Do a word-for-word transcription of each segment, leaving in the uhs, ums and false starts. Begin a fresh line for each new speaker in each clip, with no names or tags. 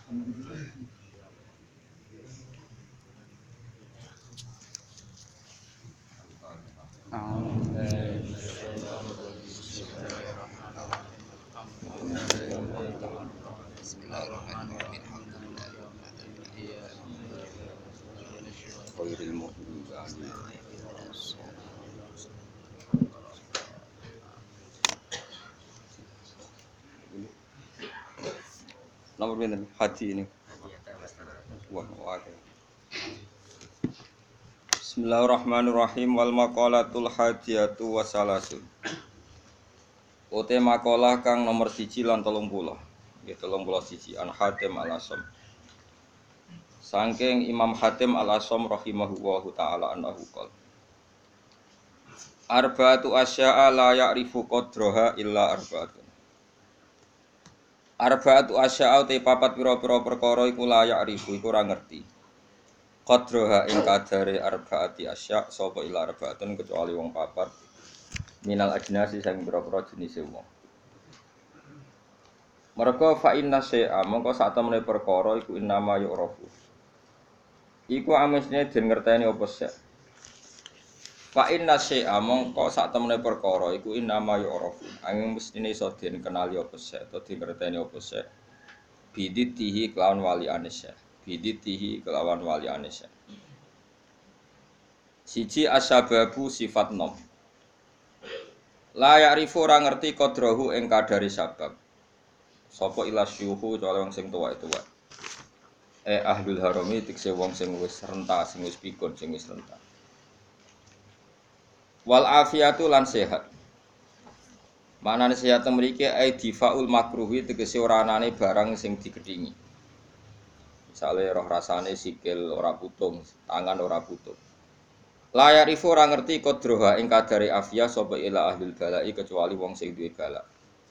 Nomor berapa hati ini? Wah, wah. Bismillahirrahmanirrahim wal maqalatul hadiyatu wasalasun. Ote makalah kang nomor siji lan telung puluh. Nggih telung puluh siji an Hatim al-Asam. Saking Imam Hatim al-Asam rahimahullahu taala annahu qol. Arba'atu asya'a la ya'rifu qadraha illa arba'atun. Arba'atu asya'a te papat pira-pira perkara iku la ya'rifu iku ora ngerti. Qadraha ing kadare arba'ati asya' sapa illa arba'atun kecuali wong papat. Minal ajnasi sing pira-pira jenise wong. Merga fa inna syai'a mongko sak temene perkara iku innama yu'rafu. Iku amesne den ngerteni apa sek. Fa inna syai'a mongko sak temene perkara iku innama yu'rafu. Angin mestine iso den kenali apa sek utawa dingerteni apa sek. Biditihi kelawan wali anisya. Biditihi kelawan wali anisya. Siji asyababu sifat nom. La ya'rifu ora ngerti qadrahu ing kadare sabab. Sapa ila syuhu cale wong sing tuwa itu wae. Eh ahlul harami tikse wong sing wis renta, sing wis pikun, sing wis renta. Wal afiatu lan sehat. Manane sehat mriki ai difaul makruhi tegese ora anane barang sing digedhingi. Misale roh rasane sikil ora putung, tangan ora putung. Layar ifu ora ngerti kodroha ing kadare afia sapa ila ahlul balai kecuali wong sing duwe balak.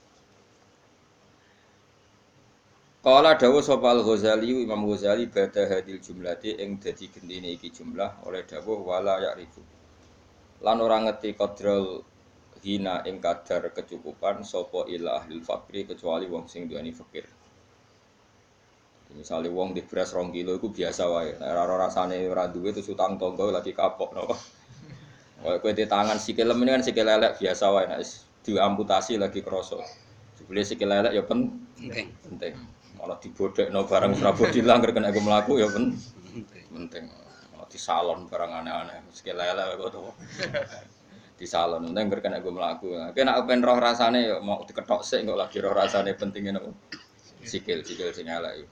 Qala dawuh sapa Al-Ghazali Imam Ghazali bada hadil jumlati ing dadi gendine iki jumlah oleh dawuh wala ya'rifu. Lan ora ngerti kodrol hina ing kadar kecukupan sapa ila ahlul fakri kecuali wong sing duweni fakir. Misalnya wong di beras rong kilo itu biasa wae. Nek ora rasane ora duwe terus utang tangga lagi kapok napa. Kayak kowe di tangan sikil lem ini kan sikil lelek biasa wae nek diamputasi lagi krasa. Jebule sikil lelek ya penting. Penting. Malah dibodhekno barang Prabodi langgar kena aku mlaku ya penting. Penting. Malah di salon barang aneh-aneh sikil lelek kok to. Di salon penting kena aku mlaku. Kowe nek ben roh rasane ya mau diketok sik kok lagi roh rasane pentingnya napa. Sikil-sikil sing elek.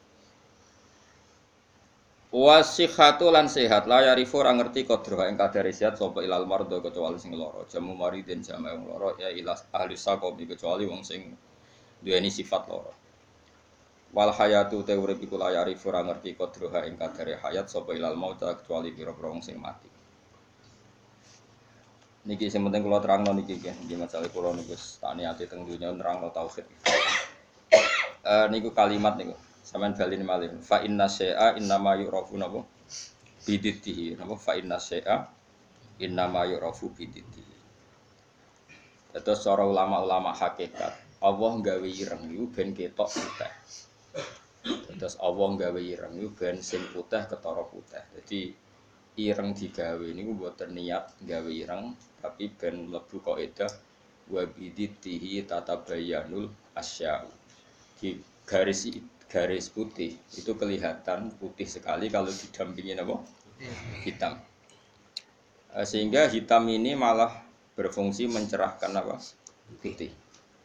Wasihatu lan sehat la yarifu ora ngerti kodroha ing kadare sehat sapa ilal mardo kecuali sing lara jamu maridin jamae wong lara ya ilas ahli saqom kecuali wong sing duweni sifat lara wal hayatu te urip iku la yarifu ora ngerti kodroha ing kadare hayat sapa ilal maut kecuali pira-pira wong sing mati niki sing penting kula terangno niki nggih nggih masalah kula niku tak niate teng donya nerangno tauhid eh niku kalimat niku sampean balin malih fa inna syai'a innama yu'rafu napa biditihi napa fa inna syai'a innama yu'rafu biditihi. Terus cara ulama-ulama hakikat Allah gawe ireng iku ben ketok putih. Terus Allah gawe ireng iku ben sing putih ketara putih. Jadi ireng digawe niku mboten niat gawe ireng tapi ben mlebu kaidah wa biditihi tatabayyanul asya'u. Di garis garis putih itu kelihatan putih sekali kalau didampingi apa? Hitam. Sehingga hitam ini malah berfungsi mencerahkan apa? Putih.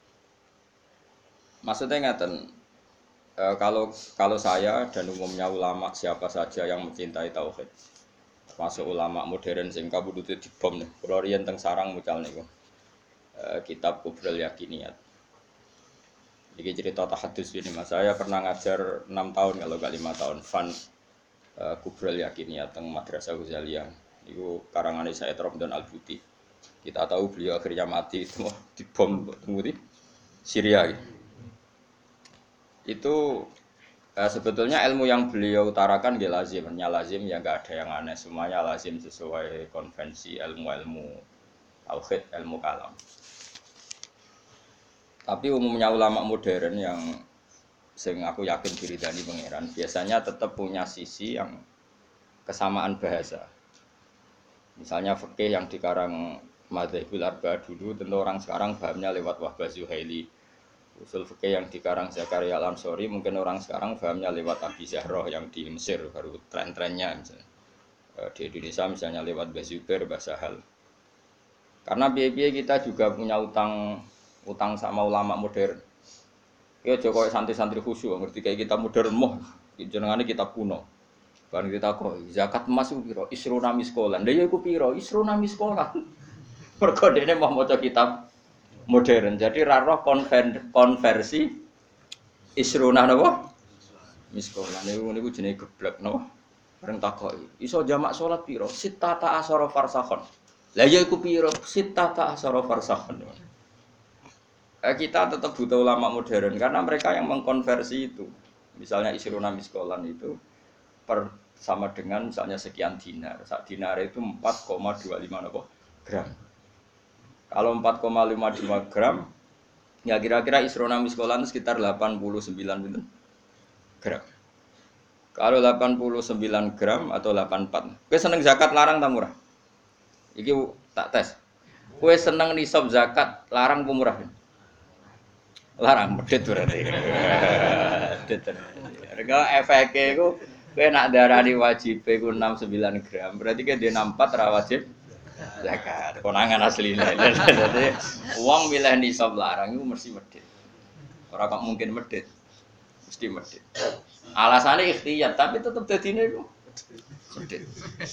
Maksudnya ngaten e, kalau kalau saya dan umumnya ulama siapa saja yang mencintai tauhid, termasuk ulama modern sing kabudute dibom nih. Kalau riyen teng sarang mucal niku. E, kitab Kubrul Yakiniyat. Ini cerita tahadus ini mas, saya pernah ngajar enam tahun kalau gak lima tahun Fan uh, Kubrul Yakiniyat teng Madrasah Ghazaliyah. Itu karangannya Sayyid Ramdan Al-Buti. Kita tahu beliau akhirnya mati itu dibom tunggu di Syria. Gitu. Itu uh, sebetulnya ilmu yang beliau utarakan dia lazim, hanya lazim ya nggak ada yang aneh, semuanya lazim sesuai konvensi ilmu-ilmu tauhid, ilmu kalam. Tapi umumnya ulama modern yang sing aku yakin diridani pangeran biasanya tetap punya sisi yang kesamaan bahasa. Misalnya fikih yang dikarang Madzhabul Arba'ah dulu tentu orang sekarang pahamnya lewat Wahbah Zuhaili. Usul fikih yang dikarang Zakaria Al-Ansori mungkin orang sekarang pahamnya lewat Abi Zahroh yang di Mesir baru tren-trennya misalnya. Di Indonesia misalnya lewat Mbah Zubair, Mbah Sahal. Karena biaya kita juga punya utang utang sama ulama modern. Ya Jokowi santri-santri khusyuk ngerti kayak kita modern moh jenengane kita kuno. Bareng kita kok zakat emas ku piro? Isruna miskolan. Lha ya iku piro? Isruna miskolan. Mergo dene mau maca kitab modern. Jadi ra roh konversi isruna napa? Miskolan. Niku niku jenenge geblek napa? Bareng takoki. Iso jamak salat piro? Sittata asyara farsakhon. Lah ya iku piro? Sittata asyara farsakhon. Kita tetap butuh ulama modern karena mereka yang mengkonversi itu. Misalnya isruna miskolan itu per sama dengan misalnya sekian dinar. Sak dinar itu empat koma dua lima gram. Kalau empat koma lima dua gram ya kira-kira isruna miskolan sekitar delapan puluh sembilan gram. Kalau delapan puluh sembilan gram atau delapan puluh empat. Kowe seneng zakat larang ta murah? Iki tak tes. Kowe seneng nisab zakat larang apa murah? Larang medhit berarti. Medhit. Rega efeke iku kowe nak darani wajib iku enam puluh sembilan gram, berarti ke dia enam puluh empat ra wajib zakat. Konangan asline. Dadi wong milih nisab larang iku mesti medhit. Ora kok mungkin medhit. Mesti medhit. Alasane ikhtiyar, tapi tetep dadine iku medhit.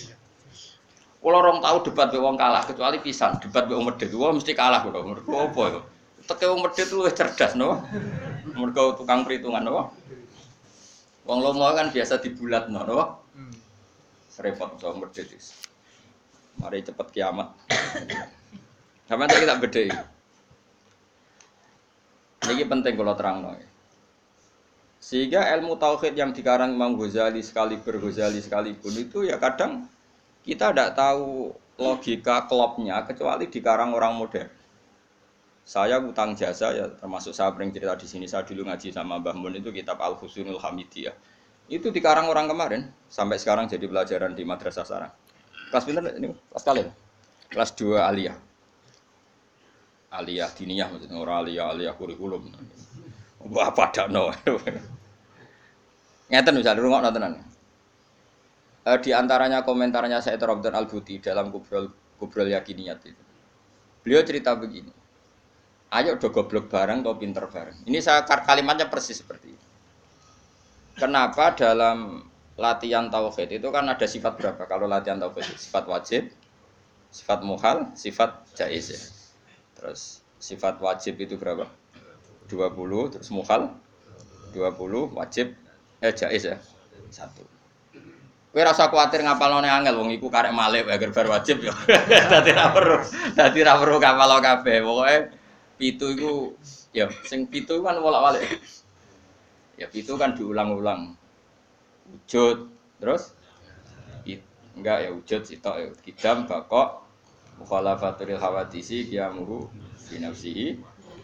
Kula rong tau debat mbek wong kalah, kecuali pisan debat mbek wong medhit. Wong mesti kalah kok. Mergo apa iku? Teke wong medhit luwih cerdas no. Mergo tukang perhitungan no. Wong lomo kan biasa dibulatno no. Repot wong medhit wis. Mari cepet kiamat. Sampeyan tak tak bedheki. Niki penting kula terangno. Sehingga ilmu tauhid yang dikarang Imam Ghazali sekali berghazali sekalipun itu ya kadang kita tidak tahu logika klopnya kecuali dikarang orang modern. Saya utang jasa ya termasuk saya sering cerita di sini, saya dulu ngaji sama Mbah Mun itu kitab Al-Husnul Hamidiyah. Itu dikarang orang kemarin sampai sekarang jadi pelajaran di madrasah sarang. Kelas pinten ini? Kelas kalian? Kelas dua aliyah. Aliyah diniyah maksudnya ora aliyah aliyah kurikulum. Wah padakno. Ngeten misal rungokno tenan. Eh, di antaranya komentarnya Said Rabdan Al-Buti dalam Kubrul Kubrul Yakiniyat itu. Beliau cerita begini. Ayo do goblok bareng atau pinter bareng. Ini saya kalimatnya persis seperti ini. Kenapa dalam latihan tauhid itu kan ada sifat berapa? Kalau latihan tauhid sifat wajib, sifat muhal, sifat jaiz ya. Terus sifat wajib itu berapa? dua puluh, terus muhal dua puluh, wajib eh jaiz ya. satu. Kowe ora usah kuwatir ngapalane angel wong iku karek malih agar bar wajib ya. Dadi ra perlu, dadi ra perlu ngapalo kabeh. Pokoke pitu iku ya sing pitu kan bolak-balik. Ya pitu kan diulang-ulang. Wujud, terus it, enggak ya wujud sitok ya kidam bakok mukhalafatul hawadisi qiyamuhu fi nafsihi.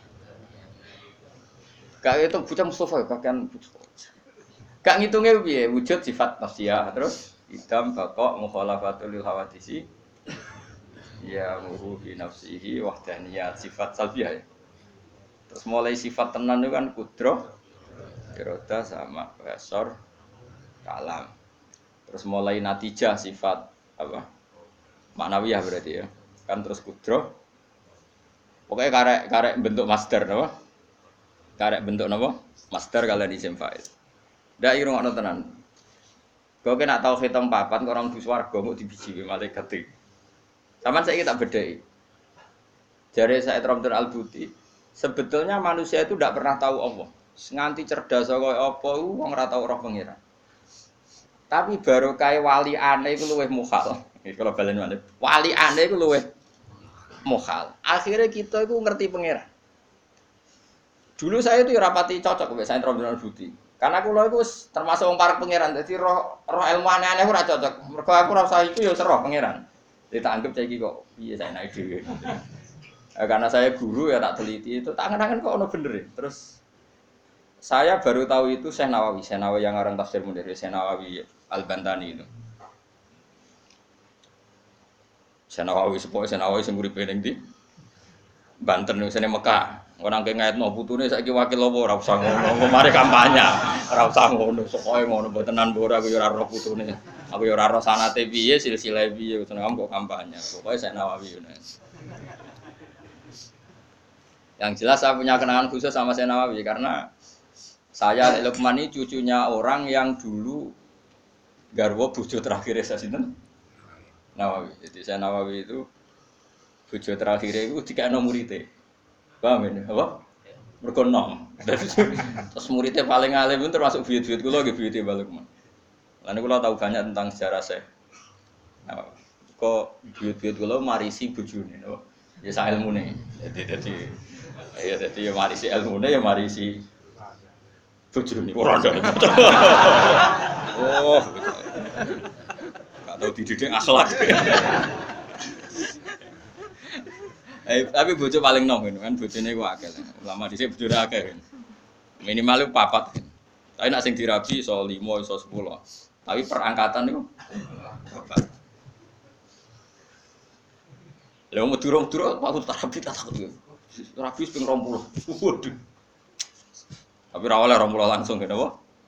Gak itu bocah Mustafa kakean gak ngitungnya piye wujud sifat nafsiyah terus kidam bakok mukhalafatul hawadisi ya muhu fi nafsihi wahdaniyat sifat salbiyah ya. Terus mulai sifat tenan itu kan kudroh iroda sama besor kalam. Terus mulai natijah sifat apa maknawiyah berarti ya kan terus kudroh pokoknya karek karek bentuk masdar napa karek bentuk napa masdar kalian isim fa'il ndak irungokno tenan kok nek tau hitung papat kok orang dus warga kok dibiji malaikat iki sampean saiki tak bedheki jare Said Rabdan Al-Buti sebetulnya manusia itu tidak pernah tahu Allah nganti cerdas kaya apa iku wong ora tau roh pengiran. Tapi baru kaya wali aneh iku luwih mukhal. Iki kalau balen malih. Wali aneh iku luwih mukhal. Akhirnya kita iku ngerti pengiran. Dulu saya itu rapati cocok mbek Said Rabdan Al-Buti. Karena kula iku termasuk wong parek pengiran. Dadi roh roh ilmu aneh-aneh ora cocok. Mergo aku rasa iku ya roh pengiran. Jadi tak anggap saiki kok piye saya naik dhewe. Karena saya guru ya tak teliti itu tak angen-angen kok ono bener ya. Terus Saya baru tahu itu Syekh Nawawi, Syekh Nawawi yang orang tafsir Munir, Syekh Nawawi Al-Bantani itu. Syekh Nawawi sepoi Syekh Nawawi sing uripe ning ndi? Banten ning sene Mekah. Orang ke ngaitno putune saiki wakil apa ora usah ngono, mari kampanye. Ora usah ngono, pokoke ngono mbotenan mbora aku ya ora roh putune. Aku ya ora roh sanate piye, silsilah piye, seneng kok kampanye. Pokoke Syekh Nawawi ngono. Yang jelas saya punya kenangan khusus sama Syekh Nawawi karena saya Lukman ini cucunya orang yang dulu garwa bojo terakhir saya sinten Nawawi. Jadi saya Nawawi itu bojo terakhir itu dikakno murite. Paham ini? Apa? Mergo nom. Terus muridnya paling alim itu termasuk buyut-buyut kula nggih buyute Mbah Lukman. Lan kula tahu banyak tentang sejarah Syekh. Nah, kok buyut-buyut kula marisi bojone, napa? Ya sak ilmune. Jadi jadi ya jadi ya marisi ilmune ya marisi bojone ora ndang. Oh. Enggak tahu dididik akhlak. Eh, tapi bojo paling nom kan bojone ku akeh. Ulama dhisik bojone akeh. Minimal papat. Tapi nek sing dirabi iso lima iso sepuluh. Tapi perangkatan niku papat. Lha wong durung-durung aku terapi tak takut. Terapi ping dua puluh. Waduh. Tapi ra oleh dua puluh langsung ngene apa?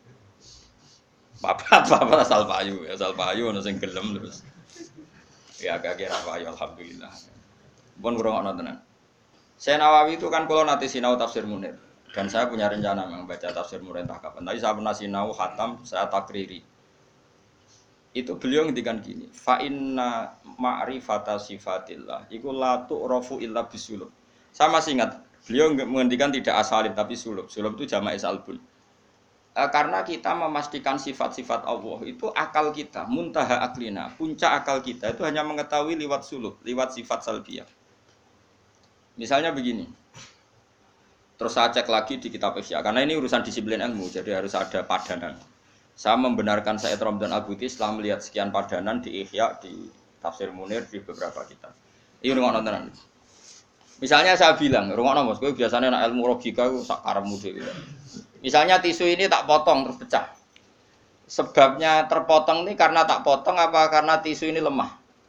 Papat, papat asal payu, asal payu ana sing gelem terus. Ya agak kira payu alhamdulillah. Pun kurang ana tenan. Syekh Nawawi itu kan kalau nanti sinau tafsir Munir dan saya punya rencana membaca tafsir Munir entah kapan. Tadi saya pernah sinau khatam, saya takriri. Itu beliau ngendikan gini, fa inna ma'rifata sifatillah iku la tu'rafu illa bisulub. Saya masih ingat, beliau menghentikan tidak asalib tapi sulub. Sulub itu jama'i salbun. E, karena kita memastikan sifat-sifat Allah itu akal kita, muntaha aklina, puncak akal kita itu hanya mengetahui lewat sulub, lewat sifat salbiyah. Misalnya begini, terus saya cek lagi di kitab Ihya, karena ini urusan disiplin ilmu, jadi harus ada padanan. Saya membenarkan Said Ramdan Al-Buti setelah melihat sekian padanan di Ihya, di Tafsir Munir, di beberapa kitab. Ini rumah nontonan. Misalnya saya bilang, rumah nonton, gue biasanya anak ilmu logika, gue sakarmu deh. Misalnya tisu ini tak potong terus pecah. Sebabnya terpotong ini karena tak potong apa karena tisu ini lemah?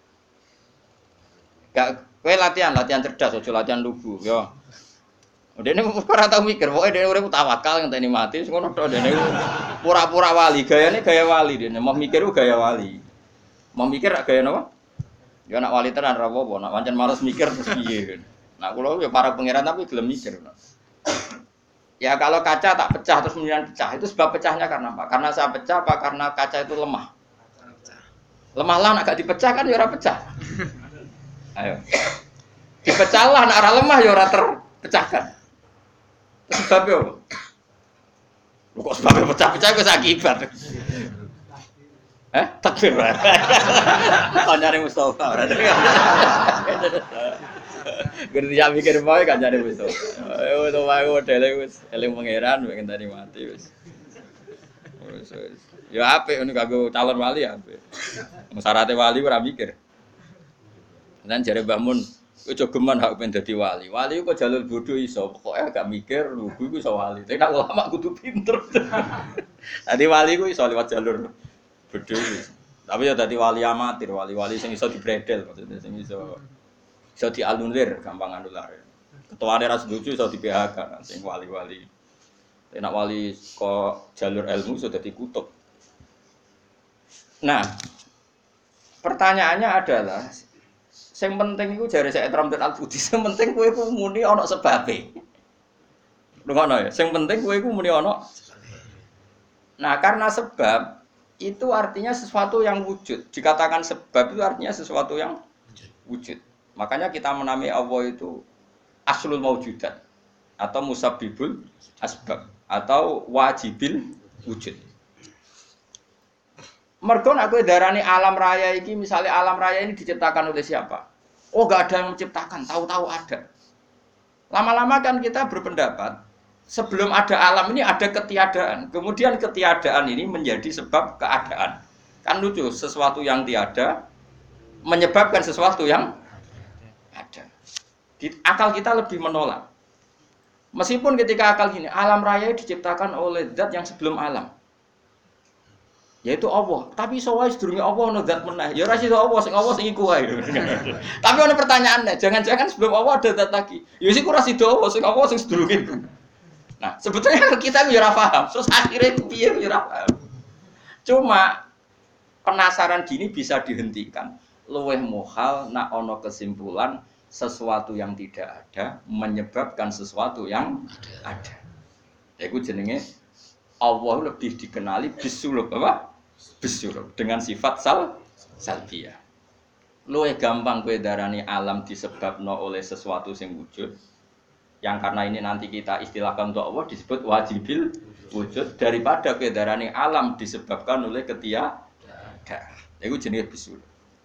Gak, gue latihan, latihan cerdas, ojo latihan lugu, yo. Udah ini ora tau mikir, pokoknya dia urip tawakal ngenteni mati, ngono tok dene pura-pura wali, gayane gaya wali dene, mau mikir gaya wali. Mau mikir gaya napa? Ya nak wali tenan ra apa-apa, nak pancen males mikir terus piye. Nah, kula ya para pangeran tapi gelem mikir. Ya kalau kaca tak pecah terus kemudian pecah, itu sebab pecahnya karena apa? Karena saya pecah apa karena kaca itu lemah? Lemah lah nak gak dipecah kan ya ora pecah. Ayo. Dipecah lah nak ora lemah ya ora terpecahkan. Sebabnya apa? Lu kok sebabnya pecah-pecah itu akibat. Eh? Takbir. Tanyane Mustafa. Gerti ya mikir bae kan jane Mustafa. Ayo to wae modele wis eling pangeran pengen tadi mati wis. Wis. Ya apik ngono kanggo calon wali ya apik. Syaratnya wali ora mikir. Lan jare Mbah Mun kowe aja geman hak pengen dadi wali. Wali kok jalur bodoh iso, pokoke gak mikir lugu iku iso wali. Tapi nek ulama kudu pinter. Dadi wali ku iso liwat jalur bodoh. Tapi ya dadi wali amatir, wali-wali sing iso dibredel maksudnya sing iso iso dianulir gampang anular. Ketuane ra setuju iso di P H K sing wali-wali. Nek wali kok jalur ilmu iso dadi kutub. Nah, pertanyaannya adalah sing penting iku jare Said Ramdan Al-Buti, sing penting kowe iku muni ana sebabe. Ngono ya, sing penting kowe iku muni ana. Nah, karena sebab itu artinya sesuatu yang wujud. Dikatakan sebab itu artinya sesuatu yang wujud. Makanya kita menamai Allah itu aslul maujudat atau musabbibul asbab atau wajibil wujud. Mergo nek kowe darani alam raya iki, misalnya alam raya ini diciptakan oleh siapa? Oh, enggak ada yang menciptakan, tahu-tahu ada. Lama-lama kan kita berpendapat, sebelum ada alam ini ada ketiadaan. Kemudian ketiadaan ini menjadi sebab keadaan. Kan lucu, sesuatu yang tiada menyebabkan sesuatu yang ada. Di, akal kita lebih menolak. Meskipun ketika akal gini, alam raya diciptakan oleh zat yang sebelum alam. Yaitu Allah. Tapi iso wae sedurunge Allah ono zat meneh. Ya ora iso Allah, sing Allah sing iku wae. Tapi ono pertanyaannya, jangan-jangan sebelum Allah ada zat lagi. Ya sik ora sida Allah, sing Allah sing sedurunge iku. Nah, sebetulnya kita ya ora paham. Terus akhirnya itu piye ya ora paham. Cuma penasaran gini bisa dihentikan. Luweh muhal nak ono kesimpulan sesuatu yang tidak ada menyebabkan sesuatu yang ada. Itu jenenge Allah lebih dikenali bisulub apa? Bisulub dengan sifat sal salbiyah. Luwih gampang kowe darani alam disebabno oleh sesuatu sing wujud. Yang karena ini nanti kita istilahkan untuk Allah disebut wajibil wujud daripada kowe darani alam disebabkan oleh ketiadaan. Itu jenenge bisulub.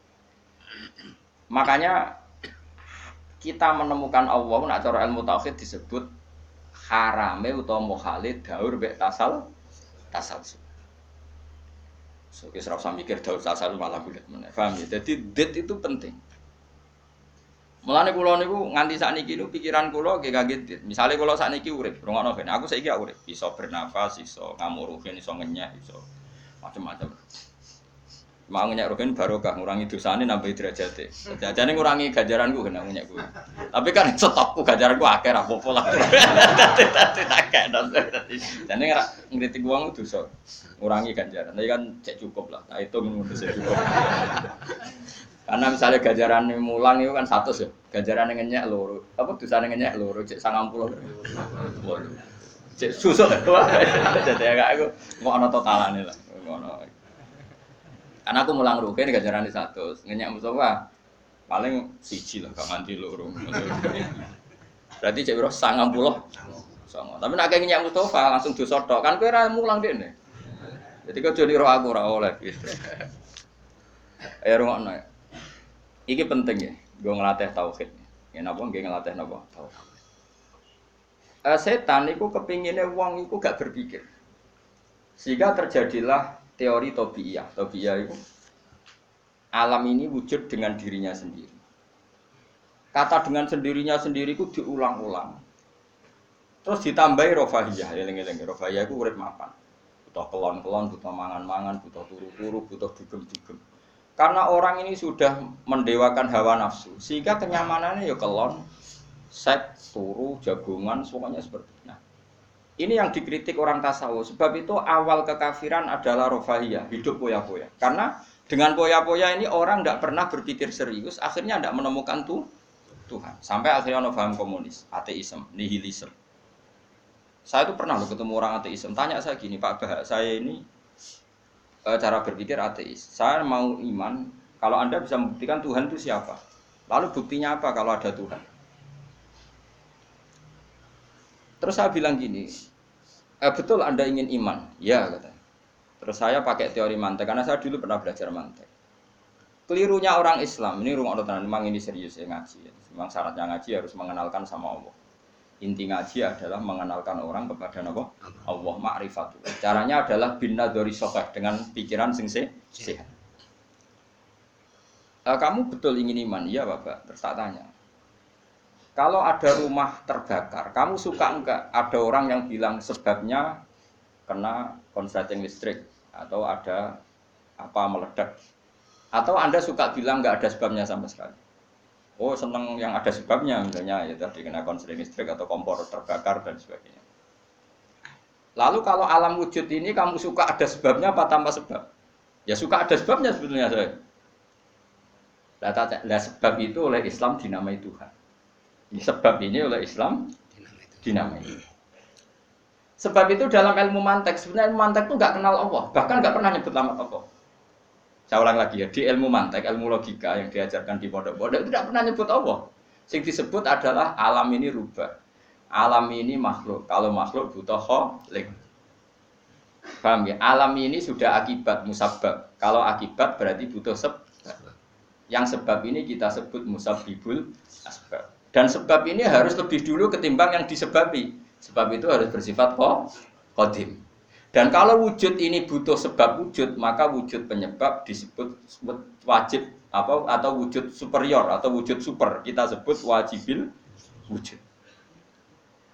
Makanya kita menemukan Allah nak cara ilmu tauhid disebut harame utawa mukhali daur mek tasal tasalsul. So wis ora usah mikir daur tasal malah bulet meneh. Paham ya? Jadi det itu penting. Mulane kula niku nganti sakniki niku pikiran kula nggih kaget dit. Misale kula sakniki urip, rungokno ben aku saiki urip, iso bernafas, iso ngamuruhin, iso ngenyek, iso macam-macam. Mau ngenyek rogen barokah ngurangi dosane nambah derajate. Jajane ngurangi ganjaranku kena ngenyek kuwi. Tapi kan stokku ganjaranku akeh ra apa-apa lah. Dadi tak kena. Jane ora ngritik wong dosa. Ngurangi ganjaran. Tapi kan cek cukup lah. Nah itu ngono sik cukup. Karena misalnya ganjaran mulang itu kan seratus ya. Ganjaran ngenyek loro. Apa dosane ngenyek loro cek sangang puluh. Cek susuk wae. Dadi aku mau ana totalane lah. Ngono. Karena aku mulang rugen ganjaran di satu, ngenyak Mustafa paling siji lah, gak nganti loro. Berarti cek biro sangang puluh, sama. Tapi nak kayak ngenyak Mustafa langsung dosa tok, kan kue ra mulang dene. Jadi kau jadi roh aku ra oleh. Ayo rungokno. Iki penting ya, gue ngelatih tauhid. Ya napa nggih ngelatih napa tauhid. Eh setan iku kepingine wong iku gak berpikir. Sehingga terjadilah teori Tabi'iyah. Tabi'iyah itu alam ini wujud dengan dirinya sendiri. Kata dengan sendirinya sendiri itu diulang-ulang. Terus ditambahi rofahiyah. Eling-eling rofahiyah itu urip mapan. Butuh kelon-kelon, butuh mangan-mangan, butuh turu-turu, butuh dugem-dugem. Karena orang ini sudah mendewakan hawa nafsu, sehingga kenyamanannya ya kelon, seks, turu, jagungan, semuanya seperti itu. Nah, ini yang dikritik orang tasawuf. Sebab itu awal kekafiran adalah rofahiyah, hidup poya-poya. Karena dengan poya-poya ini orang tidak pernah berpikir serius, akhirnya tidak menemukan tuh Tuhan. Sampai akhirnya ono paham komunis, ateisme, nihilisme. Saya itu pernah loh ketemu orang ateisme. Tanya saya gini, Pak Bah, saya ini e, cara berpikir ateis. Saya mau iman, kalau Anda bisa membuktikan Tuhan itu siapa? Lalu buktinya apa kalau ada Tuhan? Terus saya bilang gini, eh, betul Anda ingin iman? Ya, katanya. Terus saya pakai teori mantek, karena saya dulu pernah belajar mantek. Kelirunya orang Islam, ini rumah orang memang ini serius ya ngaji. Ya. Memang syaratnya ngaji harus mengenalkan sama Allah. Inti ngaji adalah mengenalkan orang kepada Allah, Allah ma'rifatu. Caranya adalah bin nadhari sahih, dengan pikiran sing sehat. Eh, kamu betul ingin iman? Iya, Bapak. Terus tak tanya. Kalau ada rumah terbakar, kamu suka enggak ada orang yang bilang sebabnya kena konsleting listrik atau ada apa meledak? Atau Anda suka bilang enggak ada sebabnya sama sekali? Oh, senang yang ada sebabnya, misalnya ya tadi kena konsleting listrik atau kompor terbakar dan sebagainya. Lalu kalau alam wujud ini kamu suka ada sebabnya apa tanpa sebab? Ya suka ada sebabnya sebetulnya saya. Nah, sebab itu oleh Islam dinamai Tuhan. Sebab ini oleh Islam dinamai. Sebab itu dalam ilmu mantek, sebenarnya ilmu mantek itu nggak kenal Allah, bahkan nggak pernah nyebut nama Allah. Saya ulang lagi ya, di ilmu mantek, ilmu logika yang diajarkan di pondok-pondok itu tidak pernah nyebut Allah. Yang disebut adalah alam ini rubah, alam ini makhluk. Kalau makhluk butuh khalik. Paham ya? Alam ini sudah akibat musabbab. Kalau akibat berarti butuh sebab. Yang sebab ini kita sebut musabbibul asbab. Dan sebab ini harus lebih dulu ketimbang yang disebabi. Sebab itu harus bersifat qadim. Dan kalau wujud ini butuh sebab wujud, maka wujud penyebab disebut wajib apa atau wujud superior atau wujud super. Kita sebut wajibil wujud.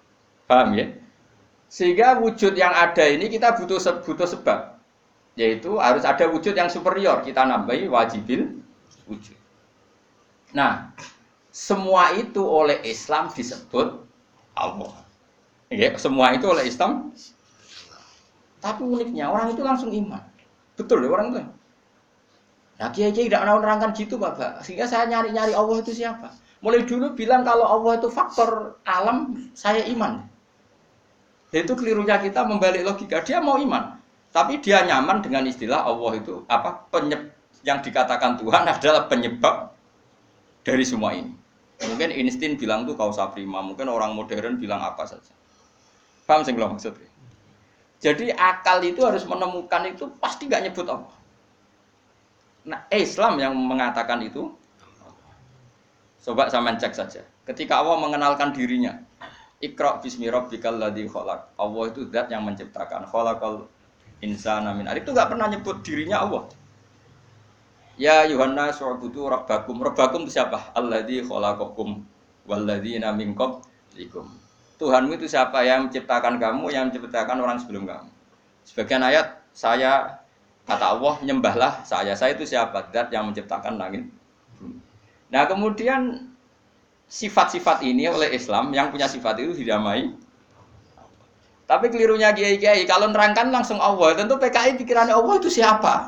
Paham ya? Sehingga wujud yang ada ini kita butuh butuh sebab, yaitu harus ada wujud yang superior, kita nambahi wajibil wujud. Nah, semua itu oleh Islam disebut Allah. Ya, semua itu oleh Islam. Tapi uniknya orang itu langsung iman. Betul ya orang itu. Nah, kiai-kiai tidak mau menerangkan gitu, Bapak. Sehingga saya nyari-nyari Allah itu siapa. Mulai dulu bilang kalau Allah itu faktor alam, saya iman. Itu kelirunya kita membalik logika. Dia mau iman, tapi dia nyaman dengan istilah Allah itu apa? Penyebab yang dikatakan Tuhan adalah penyebab dari semua ini. Mungkin Einstein bilang itu kausa prima, mungkin orang modern bilang apa saja. Paham sih belum maksudnya? Jadi akal itu harus menemukan itu pasti nggak nyebut Allah. Nah, Islam yang mengatakan itu. Coba sampean cek saja. Ketika Allah mengenalkan dirinya, Iqra bismi rabbikal ladzi khalaq. Allah itu zat yang menciptakan. Khalaqal insana min 'alaq. Itu enggak pernah nyebut dirinya Allah. Ya Yuhannas wa'budu rabbakum. Rabbakum itu siapa? Alladzi khalaqakum walladzina min qablikum. Tuhanmu itu siapa? Yang menciptakan kamu, yang menciptakan orang sebelum kamu. Sebagian ayat saya kata Allah, nyembahlah saya. Saya itu siapa? Zat yang menciptakan langit. Nah, kemudian sifat-sifat ini oleh Islam yang punya sifat itu didamai. Tapi kelirunya kiai-kiai kalau nerangkan langsung Allah, tentu P K I pikirannya Allah itu siapa?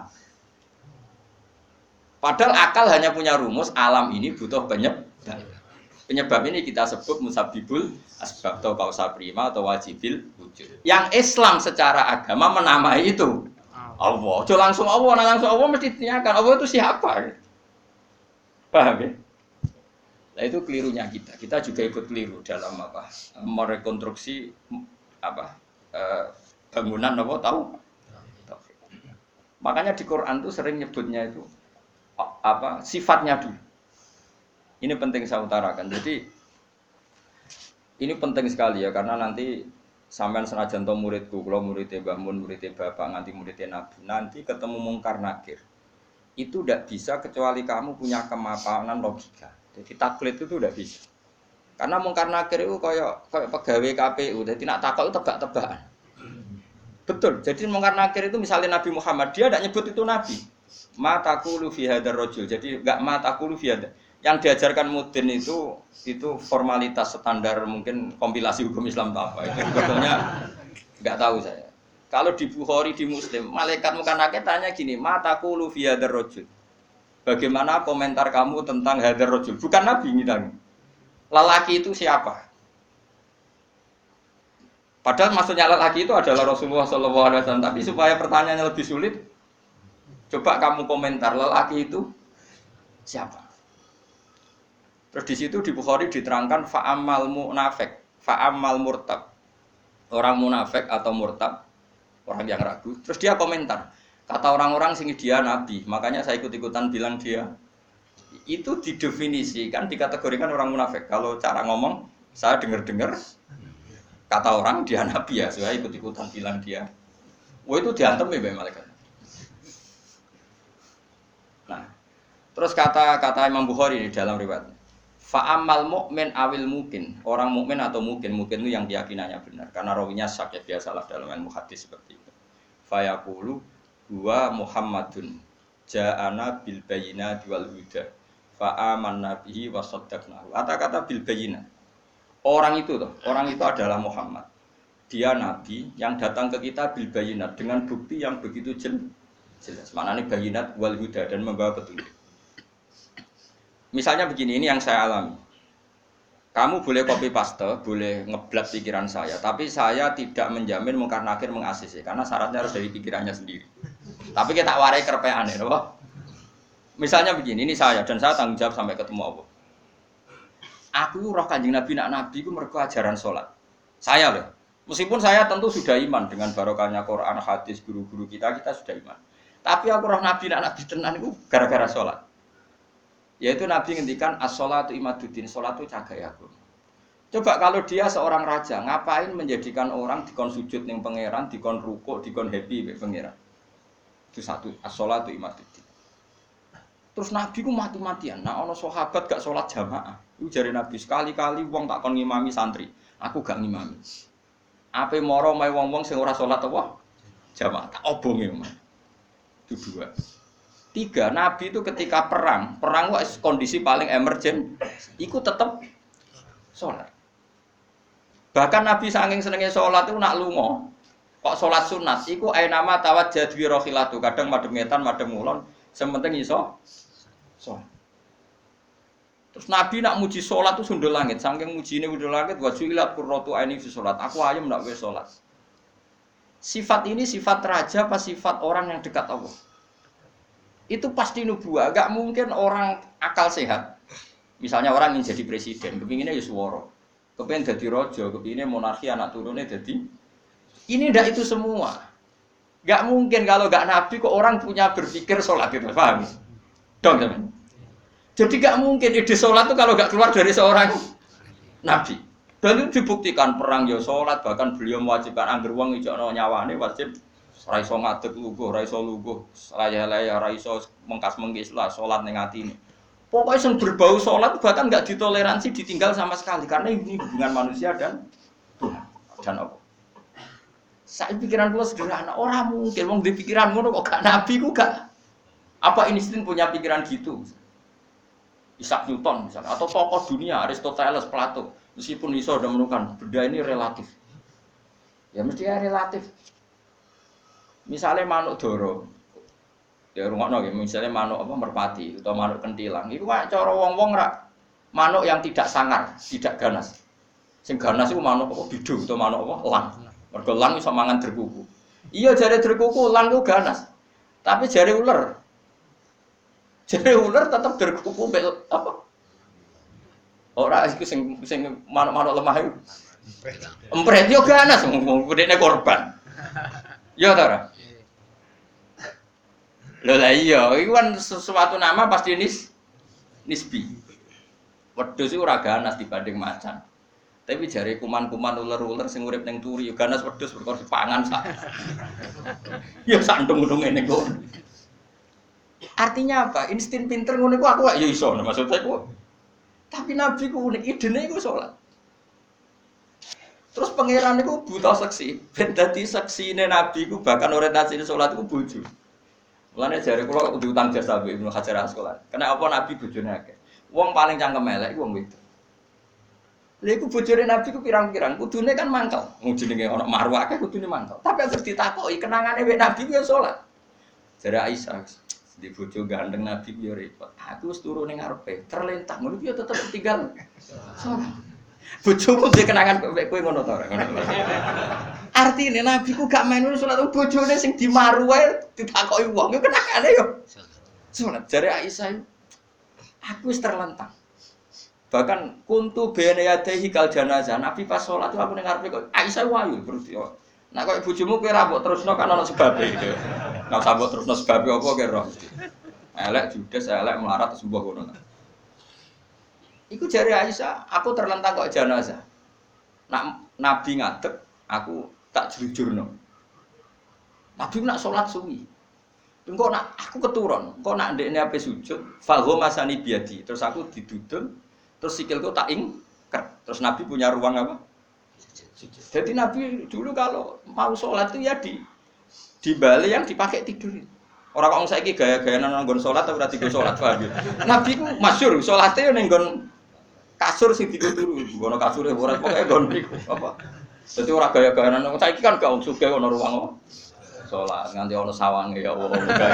Padahal akal hanya punya rumus alam ini butuh penyebab. Penyebab ini kita sebut musabibul asbab atau kausa prima atau wajibil wujud. Yang Islam secara agama menamai itu Allah. Jo langsung Allah, nah langsung Allah mesti ditanyakan Allah itu siapa? Paham ya? Nah itu kelirunya kita. Kita juga ikut keliru dalam apa? Merekonstruksi apa? Eh, bangunan apa tahu? Makanya di Quran tuh sering nyebutnya itu apa? Sifatnya dulu. Ini penting saya utarakan. Jadi ini penting sekali ya karena nanti sampean senajan to muridku, kalau muridnya Mbah Mun, muridnya Bapak, nanti muridnya Nabi, nanti ketemu mungkar nakir. Itu tidak bisa kecuali kamu punya kemapanan logika. Jadi taklid itu tidak bisa. Karena mungkar nakir itu kayak kayak pegawai K P U. Jadi nak takut itu tebak-tebakan. Betul. Jadi mungkar nakir itu misalnya Nabi Muhammad dia tidak nyebut itu Nabi. Ma taqulu fi hadzal rajul. Jadi enggak ma taqulu fi hadzal. Yang diajarkan mudin itu itu formalitas standar mungkin kompilasi hukum Islam atau apa. Itu sebetulnya enggak tahu saya. Kalau di Bukhari, di Muslim, malaikat muka nakir tanya gini, mataku lu fi hadzal rajul. Bagaimana komentar kamu tentang hadzal rajul? Bukan Nabi ini tanya. Lelaki itu siapa? Padahal maksudnya lelaki itu adalah Rasulullah shallallahu alaihi wasallam. Tapi supaya pertanyaannya lebih sulit, coba kamu komentar lelaki itu siapa? Terus di situ di Bukhari diterangkan fa'amal munafik, fa'amal murtab. Orang munafik atau murtab, orang yang ragu. Terus dia komentar, kata orang-orang sini dia nabi, makanya saya ikut-ikutan bilang dia. Itu didefinisikan, dikategorikan orang munafik. Kalau cara ngomong, saya dengar-dengar kata orang dia nabi ya, saya ikut-ikutan bilang dia. Wah itu diantem ya malaikat. Nah, terus kata-kata Imam Bukhari di dalam riwayat. Fa'amal mu'min awil mungkin, orang mukmin atau mungkin mungkin itu yang keyakinannya benar karena rawinya sakit biasalah dalam ilmu hadis seperti itu. Fayaqulu huwa Muhammadun ja'ana bil bayyinati wal huda fa'amanna bihi wa saddaqnahu. Kata-kata bil bayyinah. Orang itu tuh, orang itu adalah Muhammad. Dia nabi yang datang ke kita bil bayyinat dengan bukti yang begitu jelas. Maknanya bayyinat wal huda dan membawa petunjuk. Misalnya begini, ini yang saya alami. Kamu boleh copy paste, boleh ngeblat pikiran saya, tapi saya tidak menjamin mungkar nakir mengasisi, karena syaratnya harus dari pikirannya sendiri. Tapi kita warai kerpean ya, loh. Misalnya begini, ini saya dan saya tanggung jawab sampai ketemu Allah. Aku roh Kanjeng Nabi nak Nabi itu mergo ajaran sholat. Saya loh. Meskipun saya tentu sudah iman dengan barokahnya Quran, hadis, guru-guru kita, kita sudah iman. Tapi aku roh Nabi nak Nabi tenan itu gara-gara sholat. Yaitu Nabi ngendikan as-sholatu imaduddin, sholat itu cagai aku. Coba kalau dia seorang raja, ngapain menjadikan orang dikon sujud ning pangeran, dikon rukuk, dikon happy mek pangeran. Itu satu, as-sholatu imaduddin. Terus Nabi ku mati-matian. Nah ana sahabat gak sholat jamaah. Iku jare Nabi sekali-kali wong tak kon ngimami santri. Aku gak ngimami. Ape moro mae wong-wong sing ora salat apa? Jamaah tak obonge, Mas. Itu dua. Tiga, Nabi itu ketika perang, perang itu kondisi paling emergen, itu tetap sholat. Bahkan Nabi saking senengnya sholat itu nak lungo, kok sholat sunat, itu ainama tawat jadwi rohilatu, kadang madem ngetan, madem ngulon, sementing iso sholat. Terus Nabi nak muji sholat itu sundul langit, saking muji ini sundul langit, wajuilat kurrotu aini fi sholat, aku ayam nak wis sholat. Sifat ini sifat raja apa sifat orang yang dekat Allah? Itu pasti nubuah, gak mungkin orang akal sehat. Misalnya orang ingin jadi presiden, kepinginnya ya suworo, kepingin jadi rojo, kepinginnya monarki anak turunnya jadi. Ini ndak itu semua. Gak mungkin kalau gak nabi kok orang punya berpikir sholat itu, paham? Dong teman. Jadi gak mungkin ide sholat itu kalau gak keluar dari seorang nabi. Dan itu dibuktikan perang ya sholat, bahkan beliau mewajibkan angger wong ijakno nyawane wajib. Ora iso ngadeg luguh, ora iso luguh, laya-laya ora iso mengkas-mengkis lah salat ning atine. Pokoke sing berbau salat bahkan enggak ditoleransi ditinggal sama sekali karena ini hubungan manusia dan Tuhan. Dan apa? Saya pikiran kula sederhana, ora mungkin wong di pikiran ngono kok gak nabi ku gak. Apa Einstein punya pikiran gitu? Isaac Newton misalnya atau tokoh dunia Aristoteles, Plato, meskipun iso udah menemukan benda ini relatif. Ya mesti ya relatif. Misalnya manuk doro, ya rungokno nggih, misalnya manuk apa merpati atau manuk kentilang, itu kan cara wong-wong rak manuk yang tidak sangar, tidak ganas. Sing ganas itu manuk apa bidu atau manuk apa lang. Mergo lang iso mangan derkuku. Iya jare derkuku lang itu ganas. Tapi jare ular. Jare ular tetap derkuku bel apa? Ora iku sing sing manuk-manuk lemah itu. Empret yo ganas wong gedene korban. Ya ta. Lho lah iya, itu kan sesuatu nama pasti nis nisbi. Wedhus iku ora ganas dibanding macan. Tapi jare kuman-kuman ular-ular sing urip ning turi yo ganas wedhus perkara dipangan sak. Ya santung-untung ngene kok. Artinya apa? Insting pinter ngono iku aku ya iso maksudnya iku. Tapi nabi ku unik idene iku salat. Terus pangeran itu buta seksi, ben dadi seksine nabi ku bahkan orientasi salat iku bojo. Mulane jare kula kudu utang jasa mbek Ibnu Hajar Asqalani. Kenapa nabi bojone akeh? Wong paling cangkem elek wong wedok. Lha iku bojone nabi ku pirang-pirang, kudune kan mangkel. Wong jenenge ana marwah akeh kudune mangkel. Tapi harus ditakoki kenangane wek nabi ku ya salat. Jare Aisyah, di bojo gandeng nabi ku ya repot. Aku wis turu ning ngarepe, terlentang ngono ku ya tetep tinggal salat. Bojomu duwe kenangan mek kowe ngono ta ora ngono. Artine nabi ku gak main salat bojone sing dimaru wae ditakoki wong yo kenangane yo. Salat jare Aisyah aku wis terlentang. Bahkan kuntu bene yadehi kal janazah nabi pas salat aku ning ngarepe kok Aisyah wayu terus yo. Nek koyo bojomu kowe ra mbok terusno kan ana sebabe gitu. Nek sambok terusno sebabe apa kowe roh. Elek judes elek melarat terus mbok ngono. Iku jari Aisyah, aku terlentang kok jenazah. Nak nabi ngadeg, aku tak jujurno. Nabi nak sholat suwi. Engko nak aku keturun, engko nak ndekne ape sujud, fahu masani biadi. Terus aku didudul, terus sikilku tak ingker. Terus Nabi punya ruang apa? Sujud. Jadi Nabi dulu kalau mau sholat itu ya di di bali yang dipakai tidur. Orang kok saiki gaya-gayaan nang nggon sholat tapi ora digo sholat, paham ya? Nabi ku masyhur salate yo ning nggon kasur sing digo turu, ngono kasure ora pokoke nggon niku apa. Dadi ora gaya-gayaan nang saiki kan gak wong sugih ono ruang apa? Salat nganti ono sawange ya Allah muga.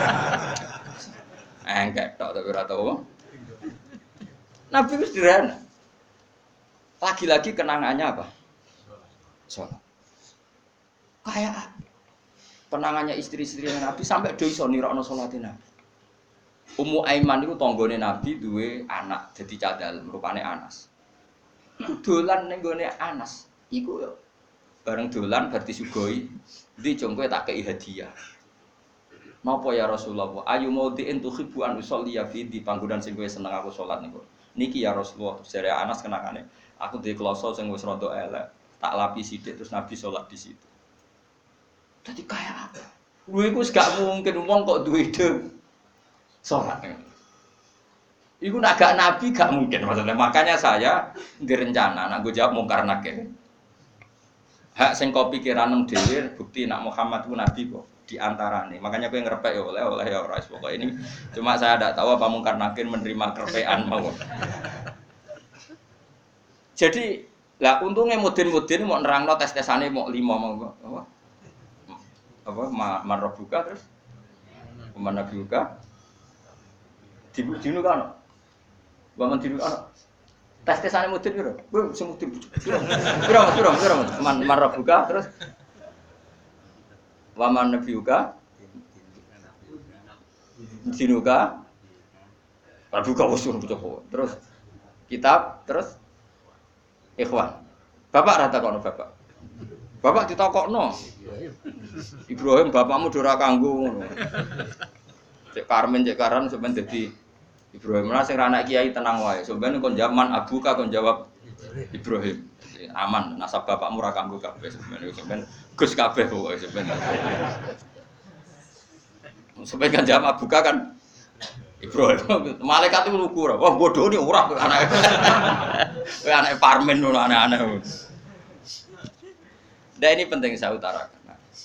Engkek tok tapi ora tau. Nabi wis sederhana. Lagi-lagi kenangannya apa? Salat. Kayak penangannya istri-istri Nabi sampai do iso nirakno salate Nabi. Ummu Aiman niku tanggane Nabi duwe anak dadi cadal rupane Anas. Iku dolan ning gone Anas. Iku yo bareng dolan bar disugoi, "Ndi jong kowe tak kei hadiah." Napa ya Rasulullah? Ayu maudhi'in tuhibbu an usolliya fi di panggonan sing kowe seneng aku salat niku. Niki ya Rasulullah, jare Anas kenangane, aku duwe kloso sing wis rada elek, tak lapi sithik terus Nabi salat di situ. Jadi kayak apa? Lu itu gak mungkin wong kok duwe ide salat. Iku nak gak nabi gak mungkin maksudnya. Makanya saya direncana nak gue jawab mungkar nakir. Hak sing kau pikiran nang dhewe bukti nak Muhammad ku nabi kok di antarane. Makanya gue ngerepek ya oleh oleh ya ora pokok ini. Cuma saya tidak tahu apa mungkar nakir menerima kerpean mau. Jadi lah untungnya mudin-mudin mau nerangno tes-tesane mau lima mau apa? Apa marbuka terus mana buka? Dibu dinu kan. Bangun dinu kan. Tes-tesane mudin piro? Bu sing mudin. Piro? Piro Mas? Piro? Piro Mas? Man marbuka terus waman nabiuka dinuka marbuka usul coba. Terus kitab terus ikhwan. Bapak rata kono bapak. Bapak ditakokno. Ibrahim bapakmu ora kanggo ngono. Cek Karmen cek Karan sampean dadi Ibrahim. Lah sing anak kiai tenang wae. Sampeyan kon zaman abuka kon jawab Ibrahim. Aman, nasab bapakmu ora kanggo kabeh sampeyan. Sampeyan Gus kabeh pokoke sampeyan. Sampeyan kan jawab abuka kan Ibrahim. Malaikat itu lugu ora. Wah bodoh ni ora anake. Kowe anake Parmen ngono aneh-aneh. Nah ini penting saya utarakan.